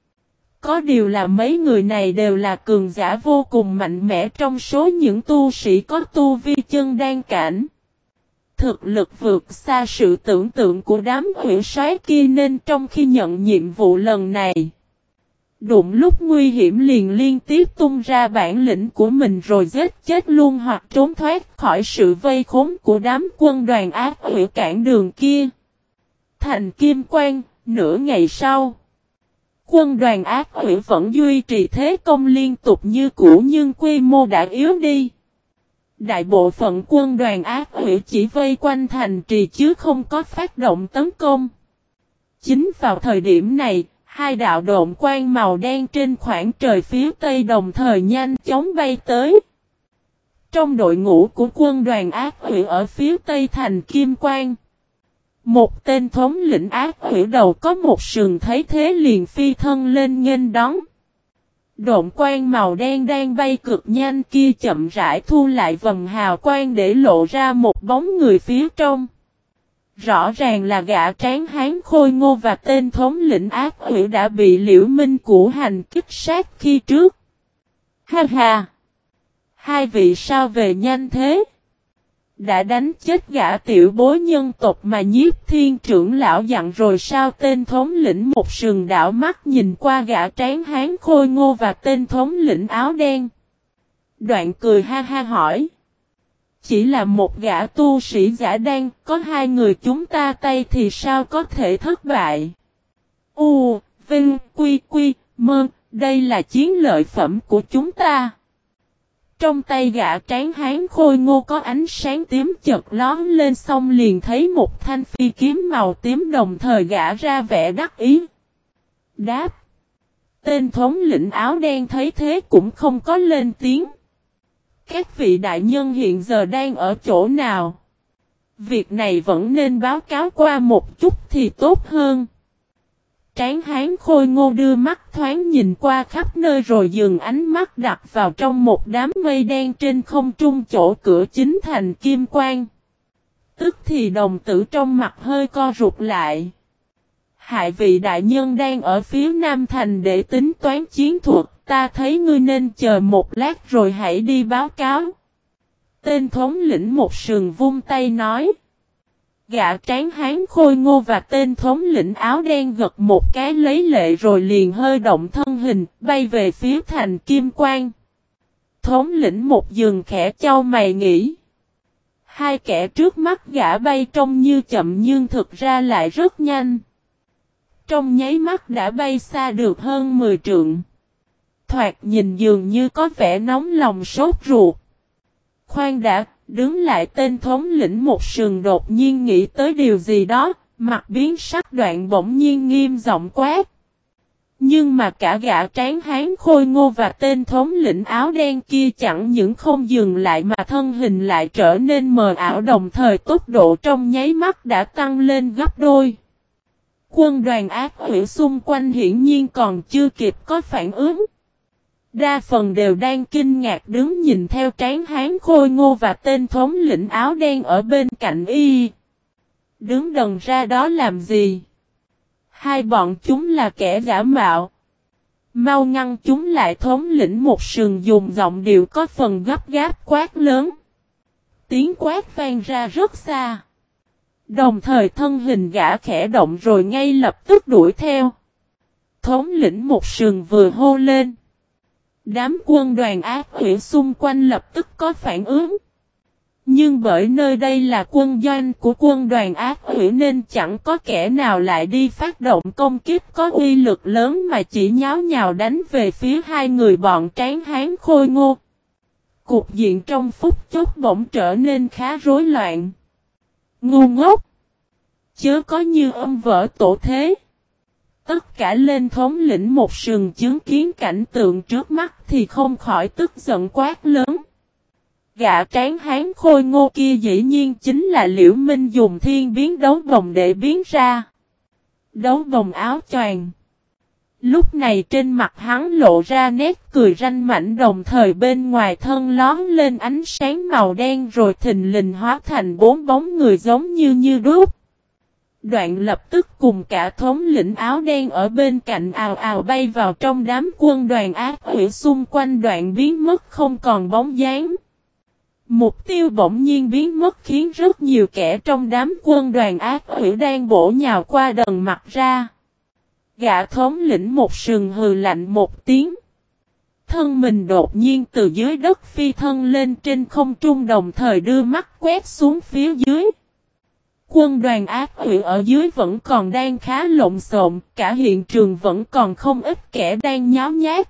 Có điều là mấy người này đều là cường giả vô cùng mạnh mẽ trong số những tu sĩ có tu vi chân đan cảnh. Thực lực vượt xa sự tưởng tượng của đám huyễn soái kia, nên trong khi nhận nhiệm vụ lần này, đụng lúc nguy hiểm liền liên tiếp tung ra bản lĩnh của mình rồi giết chết luôn hoặc trốn thoát khỏi sự vây khốn của đám quân đoàn ác quỷ cản đường kia. Thành Kim Quang, nửa ngày sau, quân đoàn ác quỷ vẫn duy trì thế công liên tục như cũ nhưng quy mô đã yếu đi. Đại bộ phận quân đoàn ác quỷ chỉ vây quanh thành trì chứ không có phát động tấn công. Chính vào thời điểm này, hai đạo độn quang màu đen trên khoảng trời phía tây đồng thời nhanh chóng bay tới. Trong đội ngũ của quân đoàn ác quỷ ở phía tây thành Kim Quang, một tên thống lĩnh ác quỷ đầu có một sừng thấy thế liền phi thân lên nghênh đón. Độn quang màu đen đang bay cực nhanh kia chậm rãi thu lại vầng hào quang để lộ ra một bóng người phía trong. Rõ ràng là gã tráng hán khôi ngô và tên thống lĩnh ác quỷ đã bị Liễu Minh củ hành kích sát khi trước. Ha ha! Hai vị sao về nhanh thế? Đã đánh chết gã tiểu bối nhân tộc mà Nhiếp Thiên trưởng lão dặn rồi sao? Tên thống lĩnh một sừng đảo mắt nhìn qua gã tráng hán khôi ngô và tên thống lĩnh áo đen. Đoạn cười ha ha hỏi. Chỉ là một gã tu sĩ giả đan, có hai người chúng ta tay thì sao có thể thất bại? U, Vinh, Quy, Quy, Mơ, đây là chiến lợi phẩm của chúng ta. Trong tay gã tráng hán khôi ngô có ánh sáng tím chợt lóe lên, xong liền thấy một thanh phi kiếm màu tím, đồng thời gã ra vẻ đắc ý. Đáp. Tên thống lĩnh áo đen thấy thế cũng không có lên tiếng. Các vị đại nhân hiện giờ đang ở chỗ nào? Việc này vẫn nên báo cáo qua một chút thì tốt hơn. Tráng hán khôi ngô đưa mắt thoáng nhìn qua khắp nơi rồi dừng ánh mắt đặt vào trong một đám mây đen trên không trung chỗ cửa chính thành Kim Quang. Tức thì đồng tử trong mặt hơi co rụt lại. Hai vị đại nhân đang ở phía nam thành để tính toán chiến thuật, ta thấy ngươi nên chờ một lát rồi hãy đi báo cáo. Tên thống lĩnh một sừng vung tay nói. Gã tráng hán khôi ngô và tên thống lĩnh áo đen gật một cái lấy lệ rồi liền hơi động thân hình, bay về phía thành Kim Quang. Thống lĩnh một dừng khẽ chau mày nghĩ. Hai kẻ trước mắt gã bay trông như chậm nhưng thực ra lại rất nhanh. Trong nháy mắt đã bay xa được hơn 10 trượng. Thoạt nhìn dường như có vẻ nóng lòng sốt ruột. Khoan đã, đứng lại tên thống lĩnh một sừng đột nhiên nghĩ tới điều gì đó, mặt biến sắc đoạn bỗng nhiên nghiêm giọng quát. Nhưng mà cả gã tráng hán khôi ngô và tên thống lĩnh áo đen kia chẳng những không dừng lại mà thân hình lại trở nên mờ ảo, đồng thời tốc độ trong nháy mắt đã tăng lên gấp đôi. Quân đoàn ác quỷ xung quanh hiển nhiên còn chưa kịp có phản ứng. Đa phần đều đang kinh ngạc đứng nhìn theo tráng hán khôi ngô và tên thống lĩnh áo đen ở bên cạnh y. Đứng đần ra đó làm gì? Hai bọn chúng là kẻ giả mạo. Mau ngăn chúng lại, thống lĩnh một sừng dùng giọng điệu có phần gấp gáp quát lớn. Tiếng quát vang ra rất xa. Đồng thời thân hình gã khẽ động rồi ngay lập tức đuổi theo. Thống lĩnh một sừng vừa hô lên. Đám quân đoàn ác quỷ xung quanh lập tức có phản ứng. Nhưng bởi nơi đây là quân doanh của quân đoàn ác quỷ nên chẳng có kẻ nào lại đi phát động công kích có uy lực lớn mà chỉ nháo nhào đánh về phía hai người bọn tráng hán khôi ngô. Cục diện trong phút chốc bỗng trở nên khá rối loạn. Ngu ngốc! Chớ có như âm vỡ tổ thế. Tất cả lên thống lĩnh một sừng chứng kiến cảnh tượng trước mắt thì không khỏi tức giận quát lớn. Gã tráng hán khôi ngô kia dĩ nhiên chính là Liễu Minh dùng thiên biến đấu bồng để biến ra. Đấu bồng áo choàng. Lúc này trên mặt hắn lộ ra nét cười ranh mãnh, đồng thời bên ngoài thân lón lên ánh sáng màu đen rồi thình lình hóa thành 4 bóng người giống như đúc. Đoạn lập tức cùng cả thống lĩnh áo đen ở bên cạnh ào ào bay vào trong đám quân đoàn ác quỷ xung quanh, đoạn biến mất không còn bóng dáng. Mục tiêu bỗng nhiên biến mất khiến rất nhiều kẻ trong đám quân đoàn ác quỷ đang bổ nhào qua đần mặt ra. Gã thống lĩnh một sừng hừ lạnh một tiếng. Thân mình đột nhiên từ dưới đất phi thân lên trên không trung, đồng thời đưa mắt quét xuống phía dưới. Quân đoàn ác quỷ ở dưới vẫn còn đang khá lộn xộn, cả hiện trường vẫn còn không ít kẻ đang nháo nhác.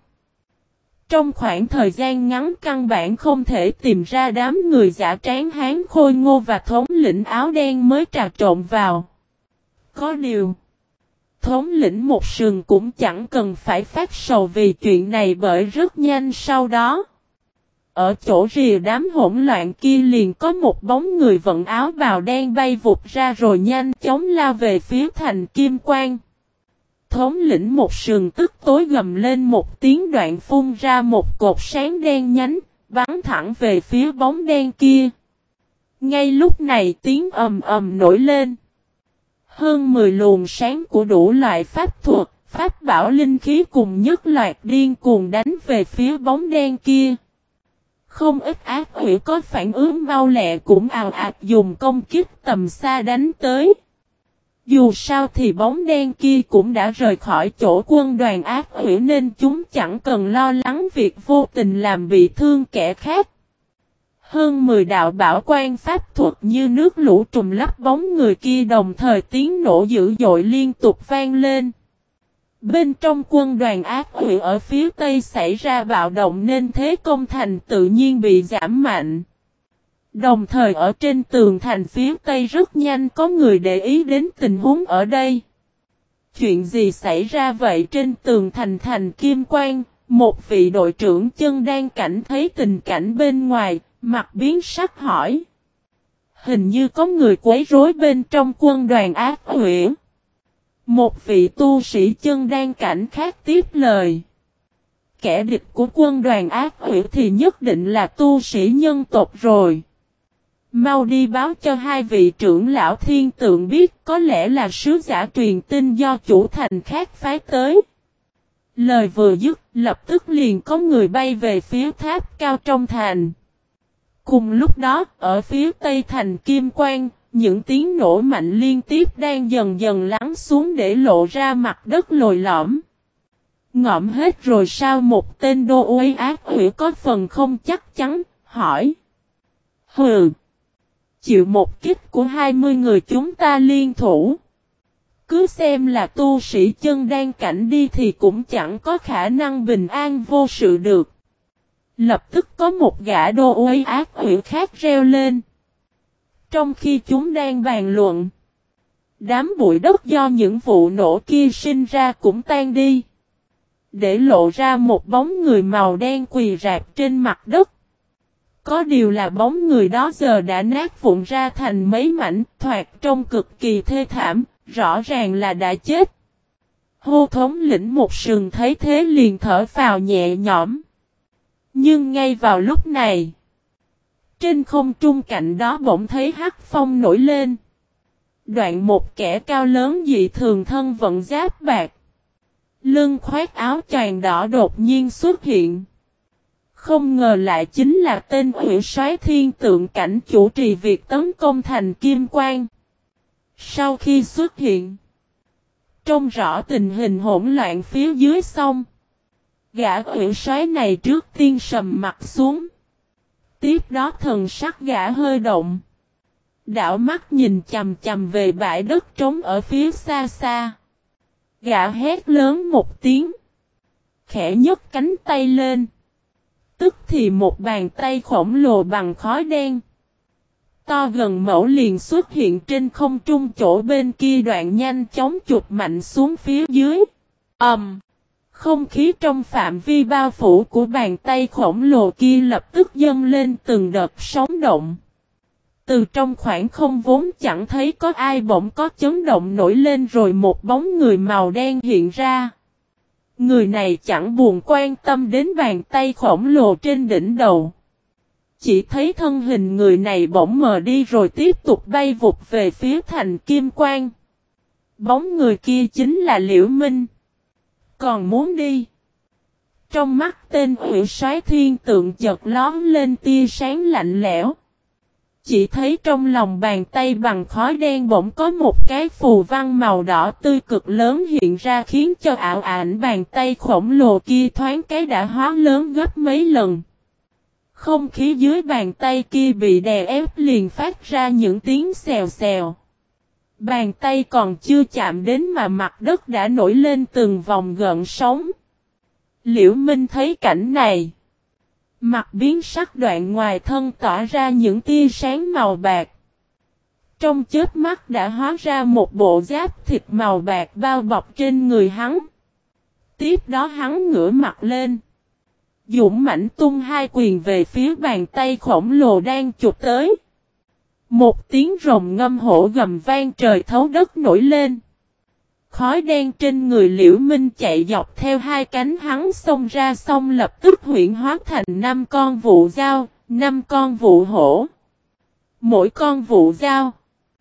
Trong khoảng thời gian ngắn căn bản không thể tìm ra đám người giả tráng hán khôi ngô và thống lĩnh áo đen mới trà trộn vào. Có điều, thống lĩnh một sừng cũng chẳng cần phải phát sầu vì chuyện này, bởi rất nhanh sau đó, ở chỗ rìa đám hỗn loạn kia liền có một bóng người vận áo bào đen bay vụt ra rồi nhanh chóng lao về phía thành Kim Quang. Thống lĩnh một sừng tức tối gầm lên một tiếng, đoạn phun ra một cột sáng đen nhánh, bắn thẳng về phía bóng đen kia. Ngay lúc này tiếng ầm ầm nổi lên. Hơn 10 luồng sáng của đủ loại pháp thuật, pháp bảo linh khí cùng nhất loạt điên cuồng đánh về phía bóng đen kia. Không ít ác quỷ có phản ứng mau lẹ cũng ào ạt dùng công kích tầm xa đánh tới. Dù sao thì bóng đen kia cũng đã rời khỏi chỗ quân đoàn ác quỷ nên chúng chẳng cần lo lắng việc vô tình làm bị thương kẻ khác. Hơn 10 đạo bảo quan pháp thuật như nước lũ trùm lấp bóng người kia, đồng thời tiếng nổ dữ dội liên tục vang lên. Bên trong quân đoàn ác quỷ ở phía tây xảy ra bạo động nên thế công thành tự nhiên bị giảm mạnh. Đồng thời ở trên tường thành phía tây rất nhanh có người để ý đến tình huống ở đây. Chuyện gì xảy ra vậy? Trên tường thành Kim Quang, một vị đội trưởng chân đang cảnh thấy tình cảnh bên ngoài, mặt biến sắc hỏi. Hình như có người quấy rối bên trong quân đoàn ác quỷ. Một vị tu sĩ chân đang cảnh khác tiếp lời. Kẻ địch của quân đoàn ác quỷ thì nhất định là tu sĩ nhân tộc rồi. Mau đi báo cho hai vị trưởng lão thiên tượng biết, có lẽ là sứ giả truyền tin do chủ thành khác phái tới. Lời vừa dứt, lập tức liền có người bay về phía tháp cao trong thành. Cùng lúc đó, ở phía tây thành Kim Quang, những tiếng nổ mạnh liên tiếp đang dần dần lắng xuống để lộ ra mặt đất lồi lõm. Ngộm hết rồi sao? Một tên đô uế ác quỷ có phần không chắc chắn, hỏi. Hừ! Chịu một kích của 20 người chúng ta liên thủ. Cứ xem là tu sĩ chân đan cảnh đi thì cũng chẳng có khả năng bình an vô sự được. Lập tức có một gã đô uế ác ủy khác reo lên. Trong khi chúng đang bàn luận, đám bụi đất do những vụ nổ kia sinh ra cũng tan đi. Để lộ ra một bóng người màu đen quỳ rạp trên mặt đất. Có điều là bóng người đó giờ đã nát vụn ra thành mấy mảnh, thoạt trông cực kỳ thê thảm, rõ ràng là đã chết. Hô thống lĩnh một sừng thấy thế liền thở phào nhẹ nhõm. Nhưng ngay vào lúc này, trên không trung cạnh đó bỗng thấy hắc phong nổi lên. Đoạn một kẻ cao lớn dị thường thân vận giáp bạc, lưng khoác áo choàng đỏ đột nhiên xuất hiện. Không ngờ lại chính là tên ủy soái thiên tượng cảnh chủ trì việc tấn công thành Kim Quan. Sau khi xuất hiện, trông rõ tình hình hỗn loạn phía dưới sông, gã ủy soái này trước tiên sầm mặt xuống. Tiếp đó thần sắc gã hơi động. Đảo mắt nhìn chầm chầm về bãi đất trống ở phía xa xa. Gã hét lớn một tiếng. Khẽ nhấc cánh tay lên. Tức thì một bàn tay khổng lồ bằng khói đen, to gần mẫu liền xuất hiện trên không trung chỗ bên kia, đoạn nhanh chóng chụp mạnh xuống phía dưới. Không khí trong phạm vi bao phủ của bàn tay khổng lồ kia lập tức dâng lên từng đợt sóng động. Từ trong khoảng không vốn chẳng thấy có ai bỗng có chấn động nổi lên rồi một bóng người màu đen hiện ra. Người này chẳng buồn quan tâm đến bàn tay khổng lồ trên đỉnh đầu. Chỉ thấy thân hình người này bỗng mờ đi rồi tiếp tục bay vụt về phía thành Kim Quan. Bóng người kia chính là Liễu Minh. Còn muốn đi. Trong mắt tên ủy soái thiên tượng chợt lóe lên tia sáng lạnh lẽo. Chỉ thấy trong lòng bàn tay bằng khói đen bỗng có một cái phù văn màu đỏ tươi cực lớn hiện ra, khiến cho ảo ảnh bàn tay khổng lồ kia thoáng cái đã hóa lớn gấp mấy lần. Không khí dưới bàn tay kia bị đè ép liền phát ra những tiếng xèo xèo. Bàn tay còn chưa chạm đến mà mặt đất đã nổi lên từng vòng gợn sóng. Liễu Minh thấy cảnh này, mặt biến sắc, đoạn ngoài thân tỏa ra những tia sáng màu bạc. Trong chớp mắt đã hóa ra một bộ giáp thịt màu bạc bao bọc trên người hắn. Tiếp đó hắn ngửa mặt lên, dũng mãnh tung hai quyền về phía bàn tay khổng lồ đang chụp tới. Một tiếng rồng ngâm hổ gầm vang trời thấu đất nổi lên. Khói đen trên người Liễu Minh chạy dọc theo hai cánh hắn xông ra, xong lập tức huyễn hóa thành 5 con vụ dao, 5 con vụ hổ. Mỗi con vụ dao,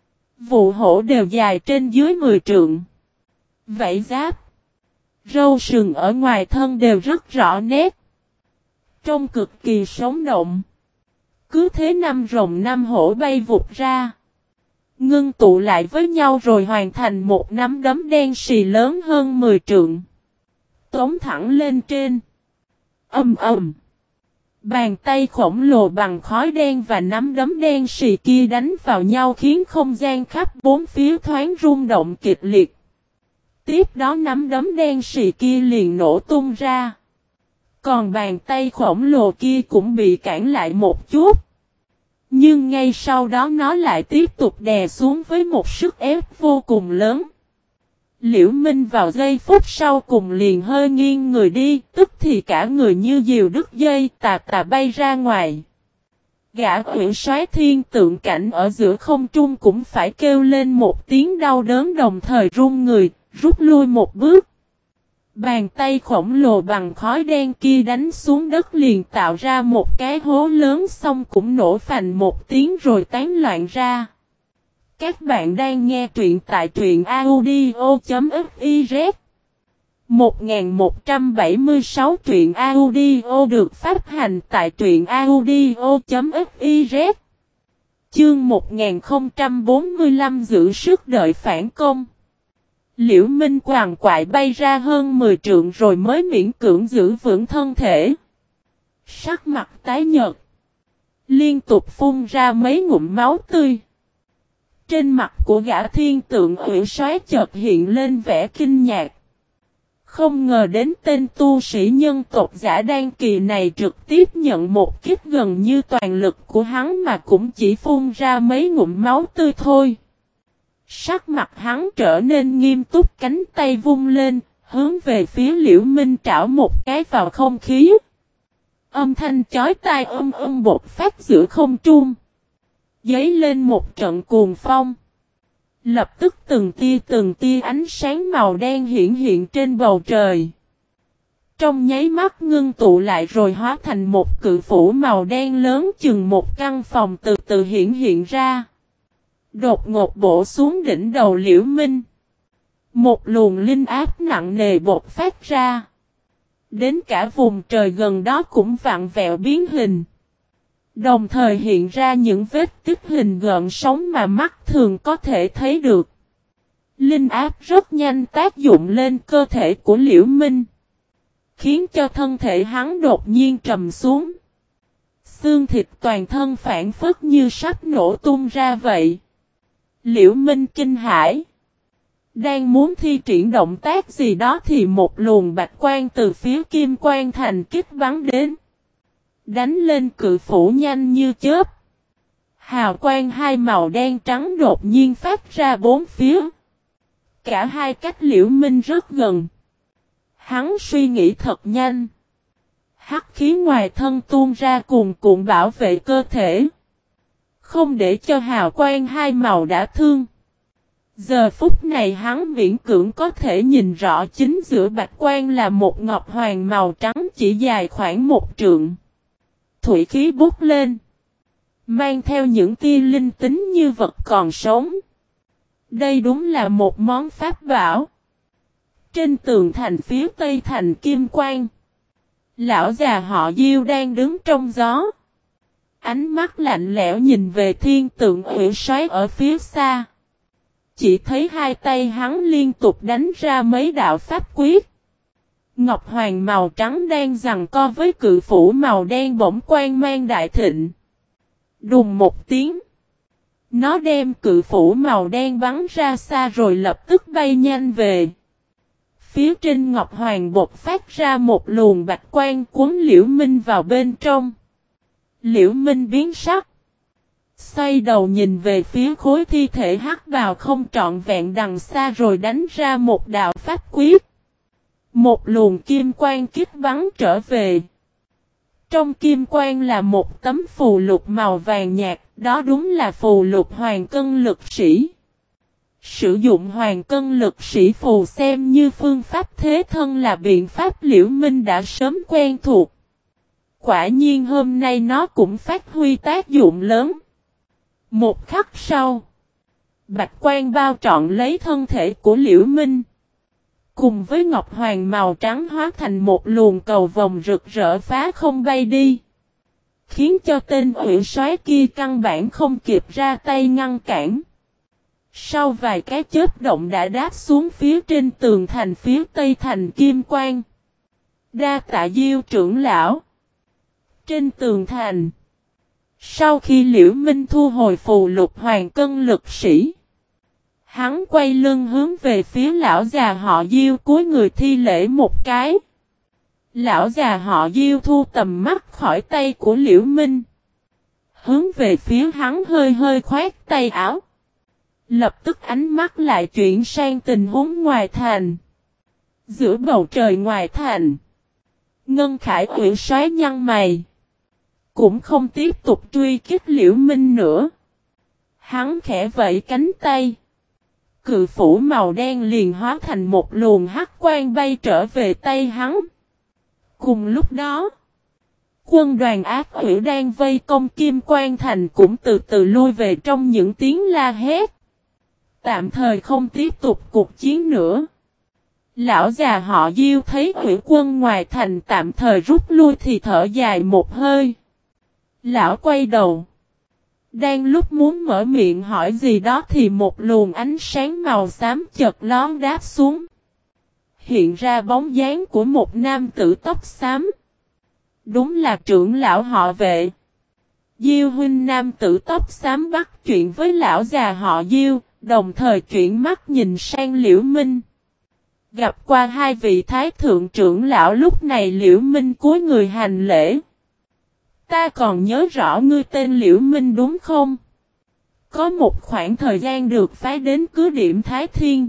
vụ hổ đều dài trên dưới 10 trượng. Vảy giáp, râu sừng ở ngoài thân đều rất rõ nét, trông cực kỳ sống động. Cứ thế 5 rồng 5 hổ bay vụt ra, ngưng tụ lại với nhau rồi hoàn thành một nắm đấm đen xì lớn hơn 10 trượng. Tống thẳng lên trên. Bàn tay khổng lồ bằng khói đen và nắm đấm đen xì kia đánh vào nhau khiến không gian khắp bốn phía thoáng rung động kịch liệt. Tiếp đó nắm đấm đen xì kia liền nổ tung ra. Còn bàn tay khổng lồ kia cũng bị cản lại một chút. Nhưng ngay sau đó nó lại tiếp tục đè xuống với một sức ép vô cùng lớn. Liễu Minh vào giây phút sau cùng liền hơi nghiêng người đi, tức thì cả người như diều đứt dây, tà tà bay ra ngoài. Gã ủy soái thiên tượng cảnh ở giữa không trung cũng phải kêu lên một tiếng đau đớn, đồng thời run người, rút lui một bước. Bàn tay khổng lồ bằng khói đen kia đánh xuống đất liền tạo ra một cái hố lớn, xong cũng nổ phành một tiếng rồi tán loạn ra. Các bạn đang nghe truyện tại truyện audio.fiz 1176 truyện audio được phát hành tại truyện audio.fiz. Chương 1045 giữ sức đợi phản công. Liễu Minh quằn quại bay ra hơn 10 trượng rồi mới miễn cưỡng giữ vững thân thể. Sắc mặt tái nhợt, Liên tục phun ra mấy ngụm máu tươi. Trên mặt của gã thiên tượng hủy soái chợt hiện lên vẻ kinh ngạc. Không ngờ đến tên tu sĩ nhân tộc giả đan kỳ này trực tiếp nhận một kích gần như toàn lực của hắn mà cũng chỉ phun ra mấy ngụm máu tươi thôi. Sắc mặt hắn trở nên nghiêm túc, cánh tay vung lên, hướng về phía Liễu Minh trảo một cái vào không khí. Âm thanh chói tai bột phát giữa không trung. Dấy lên một trận cuồng phong. Lập tức từng tia ánh sáng màu đen hiện trên bầu trời. Trong nháy mắt ngưng tụ lại rồi hóa thành một cự phủ màu đen lớn chừng một căn phòng từ từ hiện ra. Đột ngột bổ xuống đỉnh đầu Liễu Minh. Một luồng linh áp nặng nề bột phát ra. Đến cả vùng trời gần đó cũng vặn vẹo biến hình. Đồng thời hiện ra những vết tích hình gợn sóng mà mắt thường có thể thấy được. Linh áp rất nhanh tác dụng lên cơ thể của Liễu Minh. Khiến cho thân thể hắn đột nhiên trầm xuống. Xương thịt toàn thân phản phất như sắp nổ tung ra vậy. Liễu Minh kinh hãi. Đang muốn thi triển động tác gì đó thì một luồng bạch quang từ phía Kim Quan Thành kích bắn đến. Đánh lên cự phủ nhanh như chớp. Hào quang hai màu đen trắng đột nhiên phát ra bốn phía. Cả hai cách Liễu Minh rất gần. Hắn suy nghĩ thật nhanh. Hắc khí ngoài thân tuôn ra cuồn cuộn bảo vệ cơ thể. Không để cho hào quang hai màu đã thương. Giờ phút này hắn miễn cưỡng có thể nhìn rõ chính giữa bạch quang là một ngọc hoàng màu trắng chỉ dài khoảng một trượng. Thủy khí bút lên. Mang theo những tia linh tính như vật còn sống. Đây đúng là một món pháp bảo. Trên tường thành phía tây thành Kim Quan. Lão già họ Diêu đang đứng trong gió. Ánh mắt lạnh lẽo nhìn về thiên tượng hủy soái ở phía xa. Chỉ thấy hai tay hắn liên tục đánh ra mấy đạo pháp quyết. Ngọc hoàng màu trắng đang giằng co với cự phủ màu đen bỗng quang mang đại thịnh. Đùng một tiếng. Nó đem cự phủ màu đen bắn ra xa rồi lập tức bay nhanh về. Phía trên ngọc hoàng bột phát ra một luồng bạch quang cuốn Liễu Minh vào bên trong. Liễu Minh biến sắc. Xoay đầu nhìn về phía khối thi thể hắc bào không trọn vẹn đằng xa rồi đánh ra một đạo pháp quyết. Một luồng kim quang kích bắn trở về. Trong kim quang là một tấm phù lục màu vàng nhạt, đó đúng là phù lục hoàng cân lực sĩ. Sử dụng hoàng cân lực sĩ phù xem như phương pháp thế thân là biện pháp Liễu Minh đã sớm quen thuộc. Quả nhiên hôm nay nó cũng phát huy tác dụng lớn. Một khắc sau, bạch quang bao trọn lấy thân thể của Liễu Minh. Cùng với ngọc hoàng màu trắng hóa thành một luồng cầu vồng rực rỡ phá không bay đi. Khiến cho tên hủy soái kia căn bản không kịp ra tay ngăn cản. Sau vài cái chớp động đã đáp xuống phía trên tường thành phía tây thành Kim Quan. Đa tạ Diêu trưởng lão. Trên tường thành. Sau khi Liễu Minh thu hồi phù lục hoàng cân lực sĩ. Hắn quay lưng hướng về phía lão già họ Diêu cúi người thi lễ một cái. Lão già họ Diêu thu tầm mắt khỏi tay của Liễu Minh. Hướng về phía hắn hơi hơi khoát tay áo. Lập tức ánh mắt lại chuyển sang tình huống ngoài thành. Giữa bầu trời ngoài thành. Ngân Khải Uyển xoáy nhăn mày. Cũng không tiếp tục truy kích Liễu Minh nữa. Hắn khẽ vẫy cánh tay. Cự phủ màu đen liền hóa thành một luồng hắc quang bay trở về tay hắn. Cùng lúc đó, quân đoàn ác quỷ đang vây công Kim Quan Thành cũng từ từ lui về trong những tiếng la hét. Tạm thời không tiếp tục cuộc chiến nữa. Lão già họ Diêu thấy quỷ quân ngoài thành tạm thời rút lui thì thở dài một hơi. Lão quay đầu. Đang lúc muốn mở miệng hỏi gì đó thì một luồng ánh sáng màu xám chợt lón đáp xuống. Hiện ra bóng dáng của một nam tử tóc xám. Đúng là trưởng lão họ Vệ. Diêu huynh, nam tử tóc xám bắt chuyện với lão già họ Diêu, đồng thời chuyển mắt nhìn sang Liễu Minh. Gặp qua hai vị thái thượng trưởng lão, lúc này Liễu Minh cúi người hành lễ. Ta còn nhớ rõ ngươi tên Liễu Minh đúng không? Có một khoảng thời gian được phái đến cứ điểm Thái Thiên.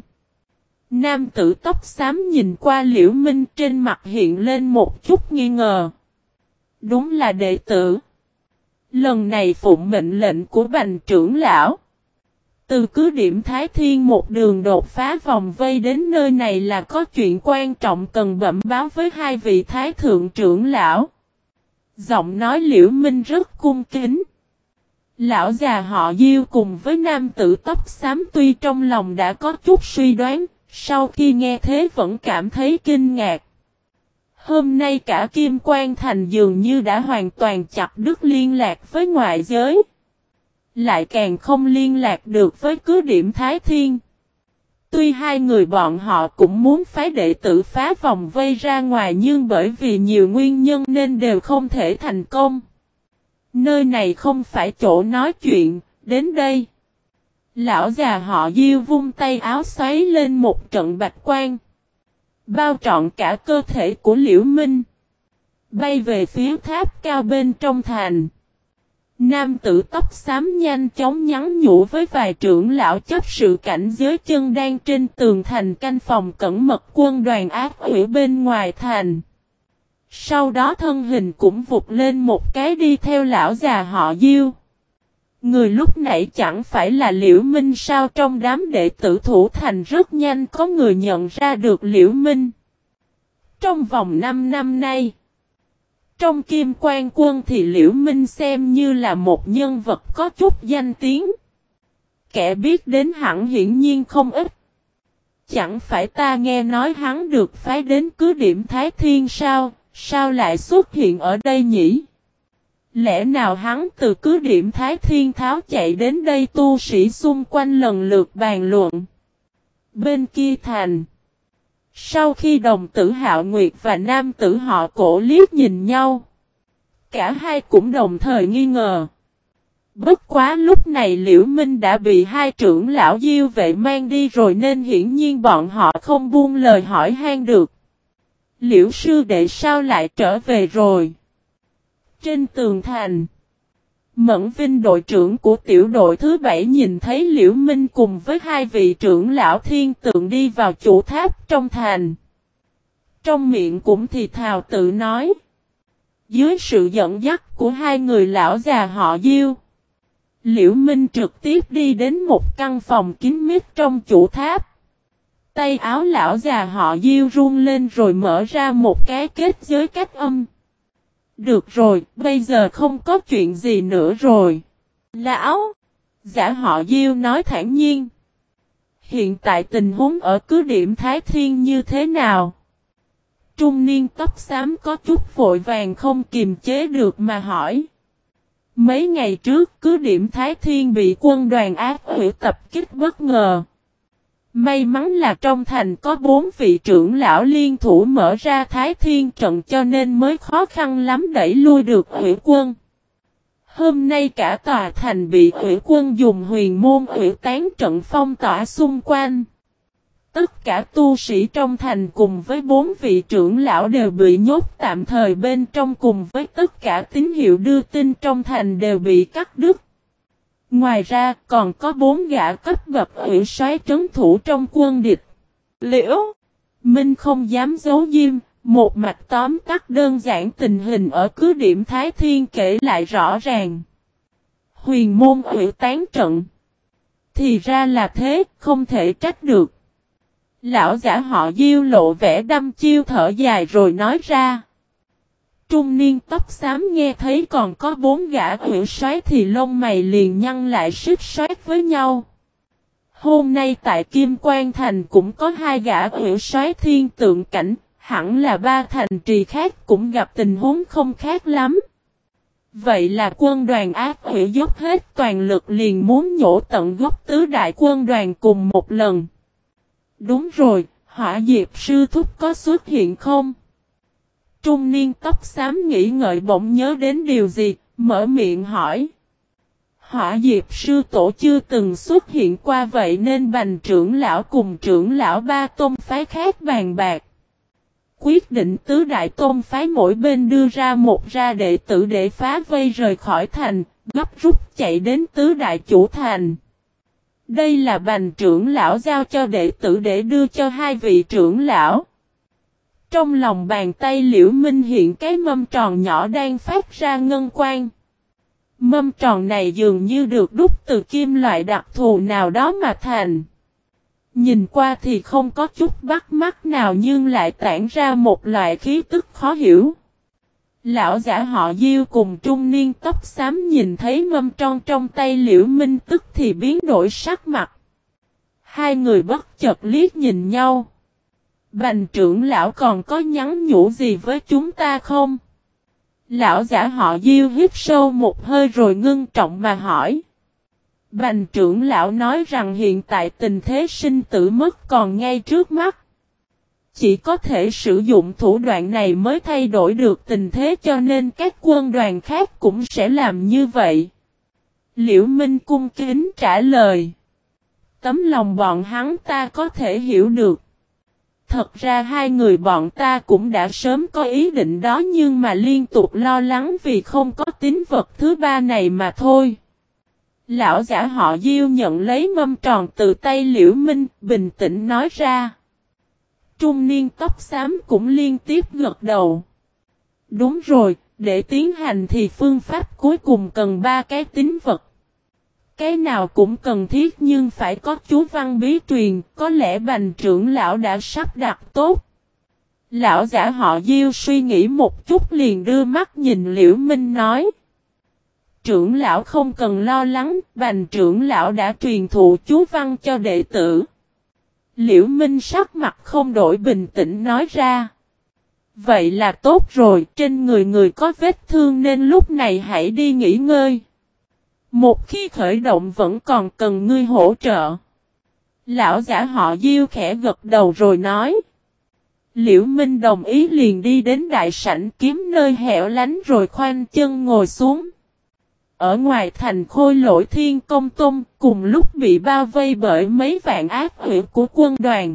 Nam tử tóc xám nhìn qua Liễu Minh, trên mặt hiện lên một chút nghi ngờ. Đúng là đệ tử. Lần này phụng mệnh lệnh của Bành trưởng lão. Từ cứ điểm Thái Thiên một đường đột phá vòng vây đến nơi này là có chuyện quan trọng cần bẩm báo với hai vị Thái thượng trưởng lão. Giọng nói Liễu Minh rất cung kính. Lão già họ Diêu cùng với nam tử tóc xám tuy trong lòng đã có chút suy đoán, sau khi nghe thế vẫn cảm thấy kinh ngạc. Hôm nay cả Kim Quan Thành dường như đã hoàn toàn chặt đứt liên lạc với ngoại giới. Lại càng không liên lạc được với cứ điểm Thái Thiên. Tuy hai người bọn họ cũng muốn phái đệ tử phá vòng vây ra ngoài, nhưng bởi vì nhiều nguyên nhân nên đều không thể thành công. Nơi này không phải chỗ nói chuyện, đến đây. Lão già họ Diêu vung tay áo xoáy lên một trận bạch quang. Bao trọn cả cơ thể của Liễu Minh. Bay về phía tháp cao bên trong thành. Nam tử tóc xám nhanh chóng nhắn nhủ với vài trưởng lão chấp sự cảnh giới chân đang trên tường thành canh phòng cẩn mật quân đoàn ác quỷ bên ngoài thành. Sau đó thân hình cũng vụt lên một cái đi theo lão già họ Diêu. Người lúc nãy chẳng phải là Liễu Minh sao? Trong đám đệ tử thủ thành rất nhanh có người nhận ra được Liễu Minh. Trong vòng 5 năm nay, trong Kim Quan Quân thì Liễu Minh xem như là một nhân vật có chút danh tiếng. Kẻ biết đến hẳn hiển nhiên không ít. Chẳng phải ta nghe nói hắn được phái đến cứ điểm Thái Thiên sao? Sao lại xuất hiện ở đây nhỉ? Lẽ nào hắn từ cứ điểm Thái Thiên tháo chạy đến đây? Tu sĩ xung quanh lần lượt bàn luận. Bên kia thành, sau khi đồng tử Hạo Nguyệt và nam tử họ Cổ liếc nhìn nhau, cả hai cũng đồng thời nghi ngờ. Bất quá lúc này Liễu Minh đã bị hai trưởng lão Diêu vệ mang đi rồi nên hiển nhiên bọn họ không buông lời hỏi han được. Liễu sư đệ sao lại trở về rồi? Trên tường thành, Mẫn Vinh đội trưởng của tiểu đội thứ 7 nhìn thấy Liễu Minh cùng với hai vị trưởng lão thiên tượng đi vào chủ tháp trong thành. Trong miệng cũng thì thào tự nói. Dưới sự dẫn dắt của hai người lão già họ Diêu, Liễu Minh trực tiếp đi đến một căn phòng kín mít trong chủ tháp. Tay áo lão già họ Diêu run lên rồi mở ra một cái kết giới cách âm. Được rồi, bây giờ không có chuyện gì nữa rồi. Lão giả họ Diêu nói thản nhiên. Hiện tại tình huống ở cứ điểm Thái Thiên như thế nào? Trung niên tóc xám có chút vội vàng không kiềm chế được mà hỏi. Mấy ngày trước cứ điểm Thái Thiên bị quân đoàn ác quỷ tập kích bất ngờ. May mắn là trong thành có 4 vị trưởng lão liên thủ mở ra Thái Thiên trận cho nên mới khó khăn lắm đẩy lui được quỷ quân. Hôm nay cả tòa thành bị quỷ quân dùng huyền môn quỷ tán trận phong tỏa xung quanh. Tất cả tu sĩ trong thành cùng với 4 vị trưởng lão đều bị nhốt tạm thời bên trong, cùng với tất cả tín hiệu đưa tin trong thành đều bị cắt đứt. Ngoài ra còn có 4 gã cấp bậc ủy soái trấn thủ trong quân địch. Liễu Minh không dám giấu diêm, một mạch tóm tắt đơn giản tình hình ở cứ điểm Thái Thiên kể lại rõ ràng. Huyền môn ủy tán trận. Thì ra là thế, không thể trách được. Lão giả họ Diêu lộ vẻ đăm chiêu thở dài rồi nói ra. Trung niên tóc xám nghe thấy còn có 4 gã quỷ soái thì lông mày liền nhăn lại xích xoát với nhau. Hôm nay tại Kim Quan Thành cũng có 2 gã quỷ soái thiên tượng cảnh, hẳn là 3 thành trì khác cũng gặp tình huống không khác lắm. Vậy là quân đoàn ác quỷ dốc hết toàn lực liền muốn nhổ tận gốc tứ đại quân đoàn cùng một lần. Đúng rồi, Hỏa Diệp sư thúc có xuất hiện không? Trung niên tóc xám nghĩ ngợi bỗng nhớ đến điều gì, Mở miệng hỏi. Hỏa Diệp sư tổ chưa từng xuất hiện qua vậy nên Bành trưởng lão cùng trưởng lão ba tôn phái khác bàn bạc. Quyết định tứ đại tôn phái mỗi bên đưa ra một đệ tử để phá vây rời khỏi thành, gấp rút chạy đến tứ đại chủ thành. Đây là Bành trưởng lão giao cho đệ tử để đưa cho hai vị trưởng lão. Trong lòng bàn tay Liễu Minh hiện cái mâm tròn nhỏ đang phát ra ngân quang. Mâm tròn này dường như được đúc từ kim loại đặc thù nào đó mà thành. Nhìn qua thì không có chút bắt mắt nào nhưng lại tản ra một loại khí tức khó hiểu. Lão giả họ Diêu cùng trung niên tóc xám nhìn thấy mâm tròn trong tay Liễu Minh tức thì biến đổi sắc mặt. Hai người bất chợt liếc nhìn nhau. Bành trưởng lão còn có nhắn nhủ gì với chúng ta không? Lão giả họ Diêu hít sâu một hơi rồi ngưng trọng mà hỏi. Bành trưởng lão nói rằng hiện tại tình thế sinh tử mất còn ngay trước mắt. Chỉ có thể sử dụng thủ đoạn này mới thay đổi được tình thế cho nên các quân đoàn khác cũng sẽ làm như vậy. Liễu Minh cung kính trả lời. Tấm lòng bọn hắn ta có thể hiểu được. Thật ra hai người bọn ta cũng đã sớm có ý định đó nhưng mà liên tục lo lắng vì không có tín vật thứ ba này mà thôi. Lão giả họ Diêu nhận lấy mâm tròn từ tay Liễu Minh, bình tĩnh nói ra. Trung niên tóc xám cũng liên tiếp gật đầu. Đúng rồi, để tiến hành thì phương pháp cuối cùng cần 3 cái tín vật. Cái nào cũng cần thiết nhưng phải có chú văn bí truyền, có lẽ Bành trưởng lão đã sắp đặt tốt. Lão giả họ Diêu suy nghĩ một chút liền đưa mắt nhìn Liễu Minh nói. Trưởng lão không cần lo lắng, Bành trưởng lão đã truyền thụ chú văn cho đệ tử. Liễu Minh sắc mặt không đổi bình tĩnh nói ra. Vậy là tốt rồi, trên người người có vết thương nên lúc này hãy đi nghỉ ngơi. Một khi khởi động vẫn còn cần ngươi hỗ trợ. Lão giả họ Diêu khẽ gật đầu rồi nói. Liễu Minh đồng ý liền đi đến đại sảnh kiếm nơi hẻo lánh rồi khoanh chân ngồi xuống. Ở ngoài thành Khôi Lỗi Thiên Công Tông cùng lúc bị bao vây bởi mấy vạn ác quỷ của quân đoàn.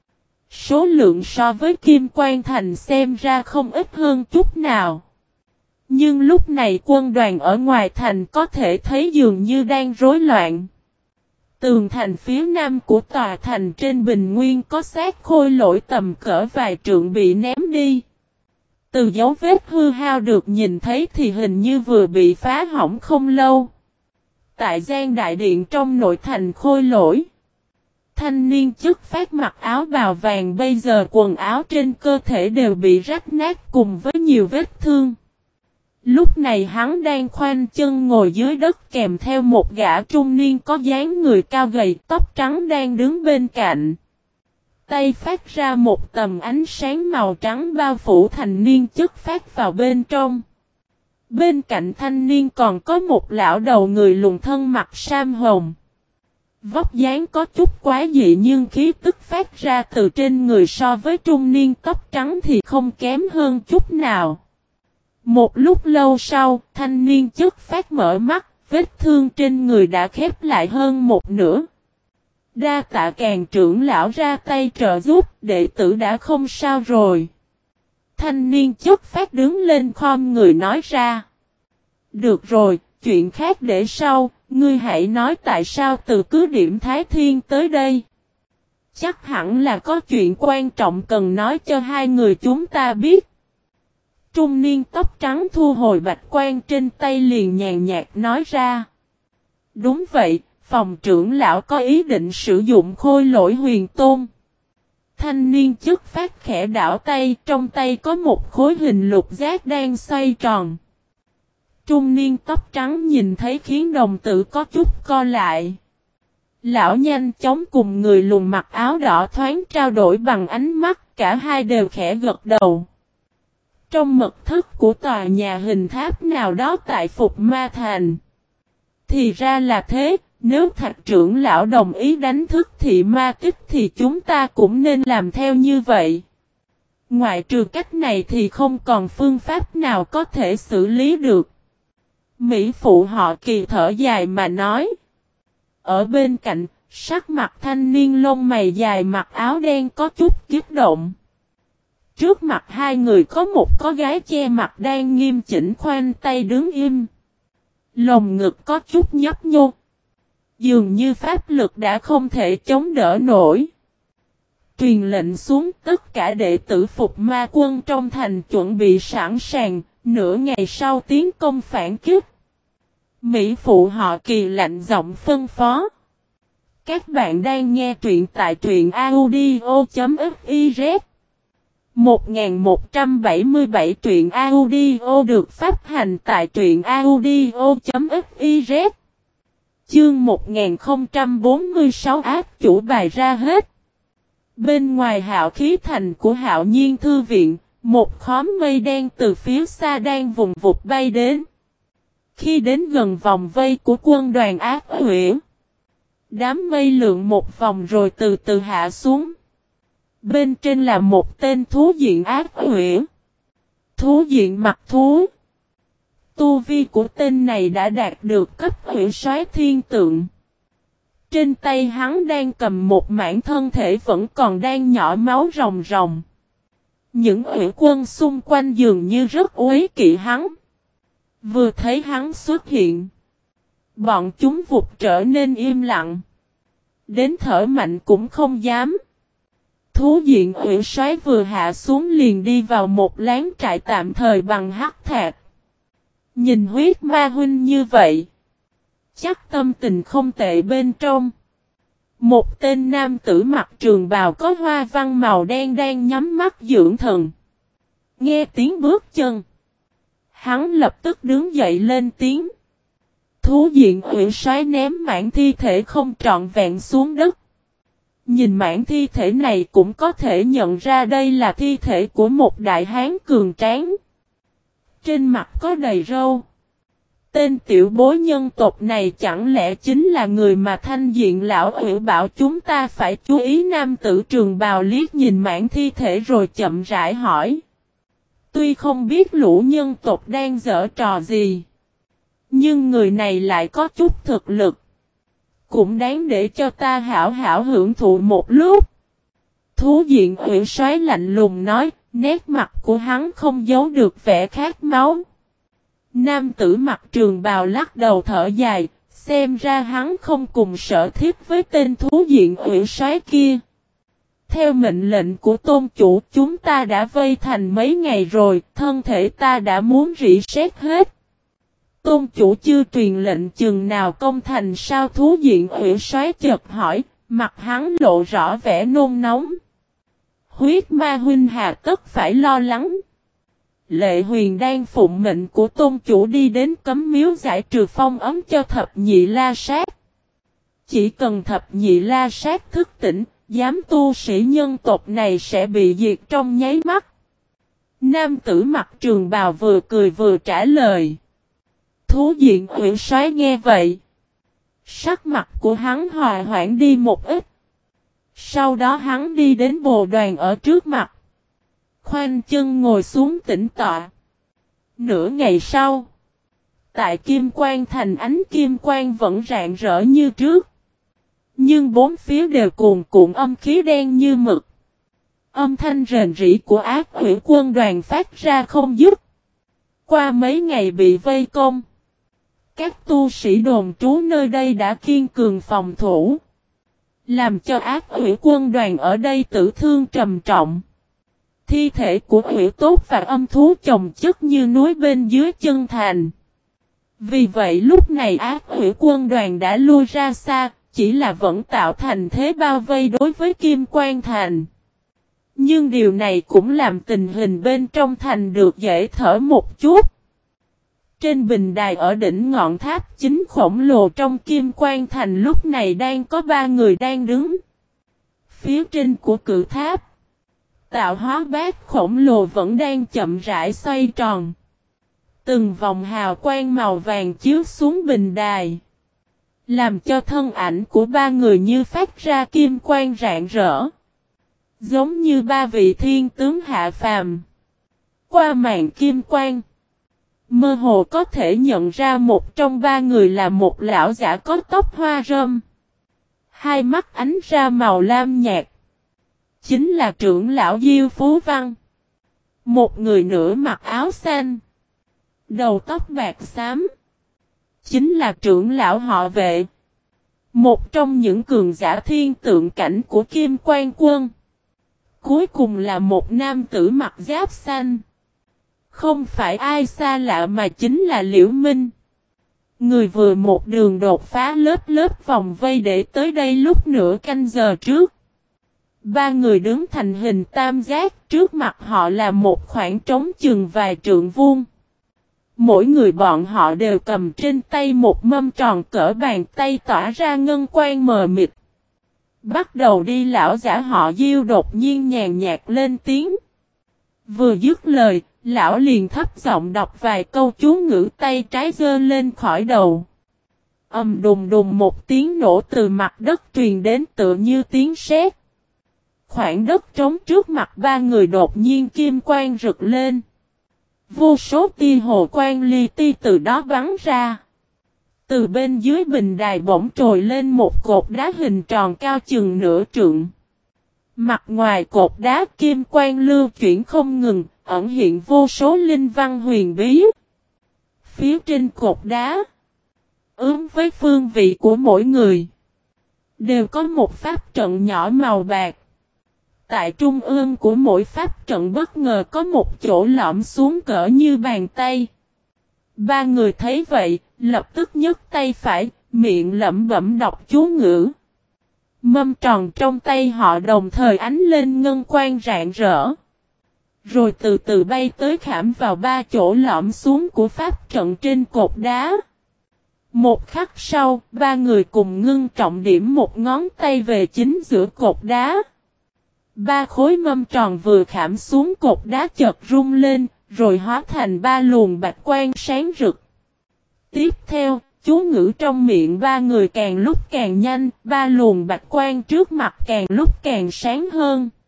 Số lượng so với Kim Quan Thành xem ra không ít hơn chút nào. Nhưng lúc này quân đoàn ở ngoài thành có thể thấy dường như đang rối loạn. Tường thành phía nam của tòa thành trên bình nguyên có xác khôi lỗi tầm cỡ vài trượng bị ném đi. Từ dấu vết hư hao được nhìn thấy thì hình như vừa bị phá hỏng không lâu. Tại gian đại điện trong nội thành khôi lỗi. Thanh niên chức phát mặc áo bào vàng bây giờ quần áo trên cơ thể đều bị rách nát cùng với nhiều vết thương. Lúc này hắn đang khoanh chân ngồi dưới đất kèm theo một gã trung niên có dáng người cao gầy tóc trắng đang đứng bên cạnh. Tay phát ra một tầm ánh sáng màu trắng bao phủ thanh niên chất phát vào bên trong. Bên cạnh thanh niên còn có một lão đầu người lùn thân mặc sam hồng. Vóc dáng có chút quá dị nhưng khí tức phát ra từ trên người so với trung niên tóc trắng thì không kém hơn chút nào. Một lúc lâu sau, thanh niên chất phát mở mắt, vết thương trên người đã khép lại hơn một nửa. Đa tạ Càn trưởng lão ra tay trợ giúp, đệ tử đã không sao rồi. Thanh niên chất phát đứng lên khom người nói ra. Được rồi, chuyện khác để sau, ngươi hãy nói tại sao từ cứ điểm Thái Thiên tới đây. Chắc hẳn là có chuyện quan trọng cần nói cho hai người chúng ta biết. Trung niên tóc trắng thu hồi bạch quan trên tay liền nhàn nhạt nói ra. Đúng vậy, phòng trưởng lão có ý định sử dụng khôi lỗi huyền tôn. Thanh niên chất phát khẽ đảo tay, trong tay có một khối hình lục giác đang xoay tròn. Trung niên tóc trắng nhìn thấy khiến đồng tử có chút co lại. Lão nhanh chóng cùng người lùn mặc áo đỏ thoáng trao đổi bằng ánh mắt, cả hai đều khẽ gật đầu. Trong mật thất của tòa nhà hình tháp nào đó tại Phục Ma Thành. Thì ra là thế, nếu Thạch trưởng lão đồng ý đánh thức thị ma kích thì chúng ta cũng nên làm theo như vậy. Ngoại trừ cách này thì không còn phương pháp nào có thể xử lý được. Mỹ phụ họ Kỳ thở dài mà nói. Ở bên cạnh, sắc mặt thanh niên lông mày dài mặc áo đen có chút kích động. Trước mặt hai người có một cô gái che mặt đang nghiêm chỉnh khoanh tay đứng im. Lồng ngực có chút nhấp nhô. Dường như pháp lực đã không thể chống đỡ nổi. Truyền lệnh xuống, tất cả đệ tử Phục Ma quân trong thành chuẩn bị sẵn sàng, nửa ngày sau tiến công phản kích. Mỹ phụ họ Kỳ lạnh giọng phân phó. Các bạn đang nghe truyện tại truyện audio.fiz 1177 truyện audio được phát hành tại truyện audio.fiz. Chương 1046 ác chủ bài ra hết. Bên ngoài Hạo Khí Thành của Hạo Nhiên Thư Viện, một khóm mây đen từ phía xa đang vùng vụt bay đến. Khi đến gần vòng vây của quân đoàn ác quỷ, đám mây lượn một vòng rồi từ từ hạ xuống. Bên trên là một tên thú diện ác quỷ. Thú diện mặt thú. Tu vi của tên này đã đạt được cấp quỷ soái thiên tượng. Trên tay hắn đang cầm một mảng thân thể vẫn còn đang nhỏ máu ròng ròng. Những quỷ quân xung quanh dường như rất uế kỵ hắn. Vừa thấy hắn xuất hiện, bọn chúng vụt trở nên im lặng. Đến thở mạnh cũng không dám. Thú diện quỷ soái vừa hạ xuống liền đi vào một láng trại tạm thời bằng hắc thạch. Nhìn huyết ma huynh như vậy, chắc tâm tình không tệ bên trong. Một tên nam tử mặc trường bào có hoa văn màu đen đang nhắm mắt dưỡng thần. Nghe tiếng bước chân, hắn lập tức đứng dậy lên tiếng. Thú diện quỷ soái ném mảng thi thể không trọn vẹn xuống đất. Nhìn mảng thi thể này cũng có thể nhận ra đây là thi thể của một đại hán cường tráng. Trên mặt có đầy râu. Tên tiểu bối nhân tộc này chẳng lẽ chính là người mà Thanh Diện lão ủy bảo chúng ta phải chú ý? Nam tử trường bào liếc nhìn mảng thi thể rồi chậm rãi hỏi. Tuy không biết lũ nhân tộc đang giở trò gì, nhưng người này lại có chút thực lực. Cũng đáng để cho ta hảo hảo hưởng thụ một lúc. Thú diện quỷ soái lạnh lùng nói, nét mặt của hắn không giấu được vẻ khát máu. Nam tử mặc trường bào lắc đầu thở dài, xem ra hắn không cùng sở thiết với tên thú diện quỷ soái kia. Theo mệnh lệnh của tôn chủ, chúng ta đã vây thành mấy ngày rồi, thân thể ta đã muốn rỉ sét hết. Tôn chủ chưa truyền lệnh chừng nào công thành sao? Thú diện quỷ soái chợt hỏi, mặt hắn lộ rõ vẻ nôn nóng. Huyết ma huynh hà tất phải lo lắng. Lệ Huyền đang phụng mệnh của tôn chủ đi đến cấm miếu giải trừ phong ấm cho thập nhị la sát. Chỉ cần thập nhị la sát thức tỉnh, giám tu sĩ nhân tộc này sẽ bị diệt trong nháy mắt. Nam tử mặc trường bào vừa cười vừa trả lời. Thú diện quỷ soái nghe vậy, sắc mặt của hắn hòa hoãn đi một ít. Sau đó hắn đi đến bồ đoàn ở trước mặt, khoanh chân ngồi xuống tĩnh tọa. Nửa ngày sau, tại Kim Quan Thành ánh kim quang vẫn rạng rỡ như trước. Nhưng bốn phía đều cuồn cuộn âm khí đen như mực. Âm thanh rền rĩ của ác quỷ quân đoàn phát ra không dứt. Qua mấy ngày bị vây công, các tu sĩ đồn trú nơi đây đã kiên cường phòng thủ, làm cho ác quỷ quân đoàn ở đây tử thương trầm trọng. Thi thể của quỷ tốt và âm thú chồng chất như núi bên dưới chân thành. Vì vậy lúc này ác quỷ quân đoàn đã lui ra xa, chỉ là vẫn tạo thành thế bao vây đối với Kim Quan Thành. Nhưng điều này cũng làm tình hình bên trong thành được dễ thở một chút. Trên bình đài ở đỉnh ngọn tháp chính khổng lồ trong Kim Quan Thành lúc này đang có 3 người đang đứng. Phía trên của cự tháp, tạo hóa bát khổng lồ vẫn đang chậm rãi xoay tròn. Từng vòng hào quang màu vàng chiếu xuống bình đài, làm cho thân ảnh của 3 người như phát ra kim quang rạng rỡ, giống như 3 vị thiên tướng hạ phàm. Qua màn kim quang, Mơ hồ có thể nhận ra một trong ba người là một lão giả có tóc hoa râm. Hai mắt ánh ra màu lam nhạt. Chính là trưởng lão Diêu Phú Văn. Một người nữa mặc áo xanh. Đầu tóc bạc xám. Chính là trưởng lão họ Vệ. Một trong những cường giả thiên tượng cảnh của Kim Quan Quân. Cuối cùng là một nam tử mặc giáp xanh. Không phải ai xa lạ mà chính là Liễu Minh. Người vừa một đường đột phá lớp vòng vây để tới đây lúc nửa canh giờ trước. Ba người đứng thành hình tam giác, trước mặt họ là một khoảng trống chừng vài trượng vuông. Mỗi người bọn họ đều cầm trên tay một mâm tròn cỡ bàn tay tỏa ra ngân quang mờ mịt. Bắt đầu đi, lão giả họ Diêu đột nhiên nhàn nhạt lên tiếng. Vừa dứt lời, lão liền thấp giọng đọc vài câu chú ngữ, tay trái giơ lên khỏi đầu. Đùng đùng một tiếng nổ từ mặt đất truyền đến tựa như tiếng sét. Khoảng đất trống trước mặt ba người đột nhiên kim quang rực lên. Vô số tia hồ quang li ti từ đó bắn ra. Từ bên dưới bình đài bỗng trồi lên một cột đá hình tròn cao chừng nửa trượng. Mặt ngoài cột đá kim quang lưu chuyển không ngừng, ẩn hiện vô số linh văn huyền bí. Phía trên cột đá, ứng với phương vị của mỗi người, đều có một pháp trận nhỏ màu bạc. Tại trung ương của mỗi pháp trận bất ngờ có một chỗ lõm xuống cỡ như bàn tay. Ba người thấy vậy, lập tức nhấc tay phải, miệng lẩm bẩm đọc chú ngữ. Mâm tròn trong tay họ đồng thời ánh lên ngân quang rạng rỡ. Rồi từ từ bay tới khảm vào ba chỗ lõm xuống của pháp trận trên cột đá. Một khắc sau, ba người cùng ngưng trọng điểm một ngón tay về chính giữa cột đá. Ba khối mâm tròn vừa khảm xuống cột đá chợt rung lên, rồi hóa thành ba luồng bạch quang sáng rực. Tiếp theo, chú ngữ trong miệng ba người càng lúc càng nhanh, ba luồng bạch quang trước mặt càng lúc càng sáng hơn.